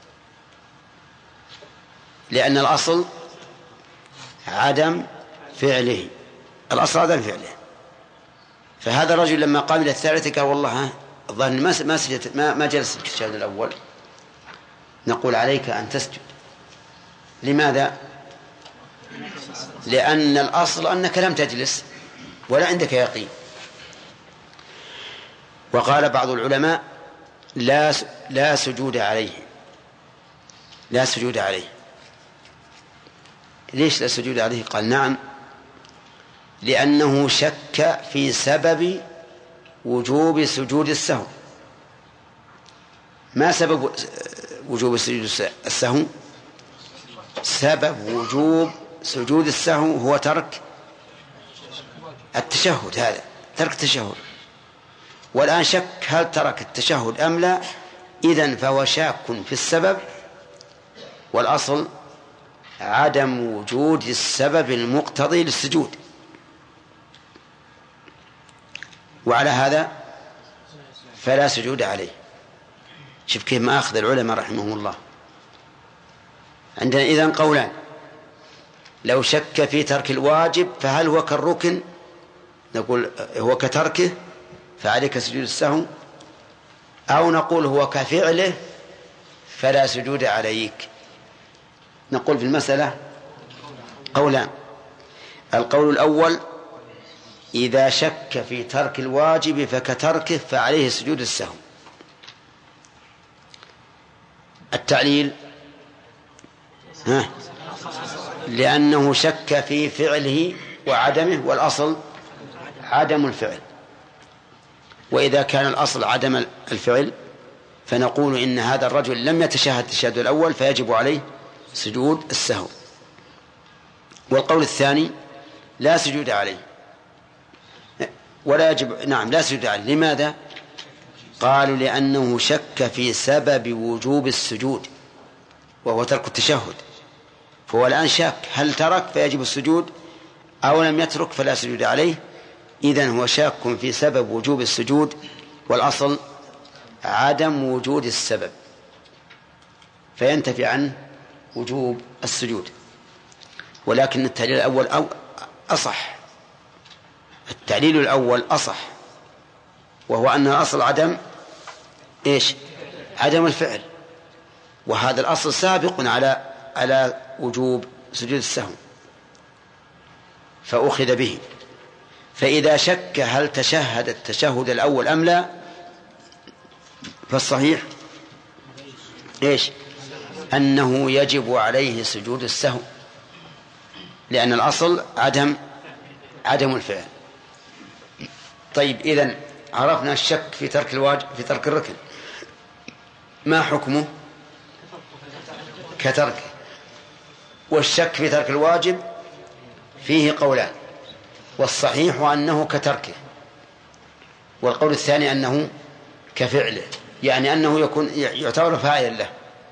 S2: لأن الأصل عدم فعله، الأصل عدم فعله. فهذا الرجل لما قام إلى الثالثة قال والله ها الظاهر ما ما ما جلس في التشهد الأول، نقول عليك أن تسجد. لماذا؟ لأن الأصل أنك لم تجلس ولا عندك يقين. وقال بعض العلماء لا لا سجود عليه، لا سجود عليه. ليش لا سجود عليه؟ قال نعم، لأنه شك في سبب وجوب سجود السهو. ما سبب وجوب سجود السهو؟ سبب وجوب سجود السهو هو ترك التشهد، هذا ترك التشهد. والآن شك هل ترك التشهد أم لا، إذن فهو شاك في السبب، والأصل عدم وجود السبب المقتضي للسجود. وعلى هذا فلا سجود عليه. شوف كيف ما أخذ العلماء رحمهم الله. عندنا إذن قولان: لو شك في ترك الواجب فهل هو كالركن؟ نقول هو كتركه فعليك سجود السهو، أو نقول هو كفعله فلا سجود عليك. نقول في المسألة قولان: القول الأول إذا شك في ترك الواجب فكتركه فعليه سجود السهو. التعليل ها لأنه شك في فعله وعدمه، والأصل عدم الفعل. وإذا كان الأصل عدم الفعل فنقول إن هذا الرجل لم يتشهد التشهد الأول فيجب عليه سجود السهو. والقول الثاني لا سجود عليه ولا يجب، نعم لا سجود عليه. لماذا؟ قالوا لأنه شك في سبب وجوب السجود وهو ترك التشهد، فهو الآن شاك هل ترك فيجب السجود أو لم يترك فلا سجود عليه. إذن هو شاك في سبب وجوب السجود، والأصل عدم وجود السبب فينتفي عنه وجوب السجود. ولكن التعليل الأول أو أصح، التعليل الأول أصح، وهو أن الأصل عدم إيش؟ عدم الفعل، وهذا الأصل سابق على على وجوب سجود السهو فأخذ به. فإذا شك هل تشهد التشهد الأول أم لا فالصحيح إيش؟ أنه يجب عليه سجود السهو، لأن الأصل عدم عدم الفعل. طيب إذن عرفنا الشك في ترك الواجب في ترك الركن، ما حكمه؟ كتركه. والشك في ترك الواجب فيه قولان، والصحيح أنه كتركه، والقول الثاني أنه كفعله، يعني أنه يكون يعتبر فاعلا له.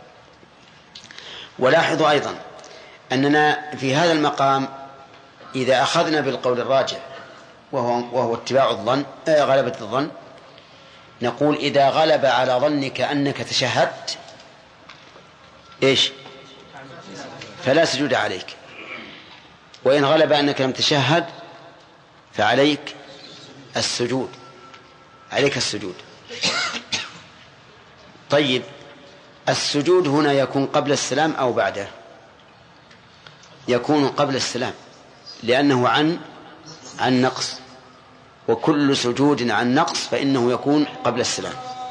S2: ولاحظوا أيضا أننا في هذا المقام إذا أخذنا بالقول الراجح وهو, وهو اتباع الظن آه غلبة الظن، نقول إذا غلب على ظنك أنك تشهدت إيش؟ فلا سجود عليك، وإن غلب أنك لم تشهد فعليك السجود، عليك السجود. طيب السجود هنا يكون قبل السلام أو بعده؟ يكون قبل السلام، لأنه عن عن نقص، وكل سجود عن نقص فإنه يكون قبل السلام.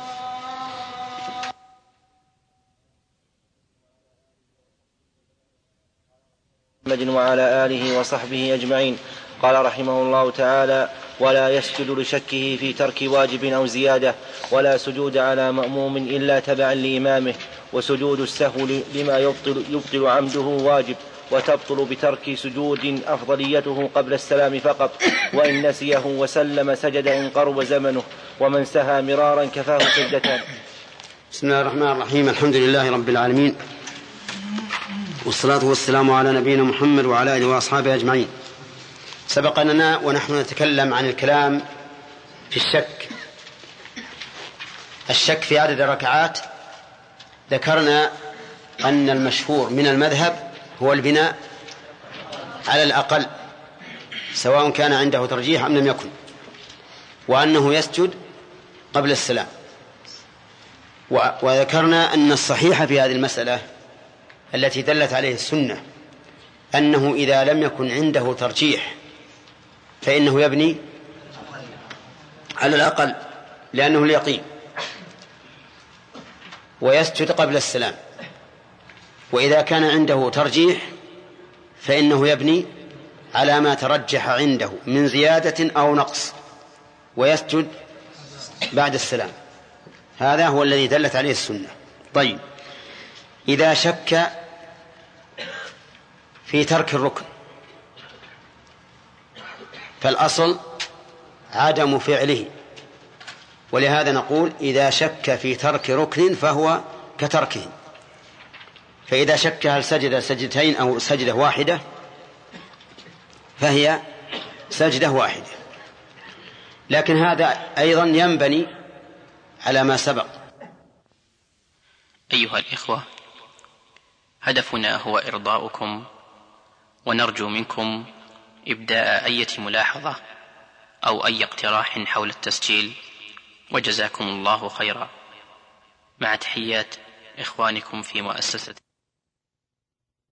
S19: محمد وعلى آله وصحبه أجمعين. قال رحمه الله تعالى: ولا يسجد لشكه في ترك واجب أو زيادة، ولا سجود على مأموم إلا تبعا لإمامه، وسجود السهو لما يبطل, يبطل عمده واجب، وتبطل بترك سجود أفضليته قبل السلام فقط، وإن نسيه وسلم سجد إن قرب زمنه، ومن سهى مرارا كفاه سجدتان.
S2: بسم الله الرحمن الرحيم. الحمد لله رب العالمين، والصلاة والسلام على نبينا محمد وعلى آله وأصحابه أجمعين. سبق لنا ونحن نتكلم عن الكلام في الشك الشك في عدد الركعات. ذكرنا أن المشهور من المذهب هو البناء على الأقل سواء كان عنده ترجيح أم لم يكن، وأنه يسجد قبل السلام. وذكرنا أن الصحيح في هذه المسألة التي دلت عليه السنة أنه إذا لم يكن عنده ترجيح فإنه يبني على الأقل لأنه اليقين، ويسجد قبل السلام. وإذا كان عنده ترجيح فإنه يبني على ما ترجح عنده من زيادة أو نقص ويسجد بعد السلام. هذا هو الذي دلت عليه السنة. طيب، إذا شك في ترك الركن فالأصل عدم فعله، ولهذا نقول إذا شك في ترك ركن فهو كتركه. فإذا شك هل سجد سجدتين أو سجدة واحدة فهي سجدة واحدة، لكن هذا أيضا ينبني على ما سبق.
S6: أيها الإخوة، هدفنا هو إرضاؤكم، ونرجو منكم إبداء أي ملاحظة أو أي اقتراح حول التسجيل، وجزاكم الله خيرا. مع تحيات إخوانكم في مؤسسة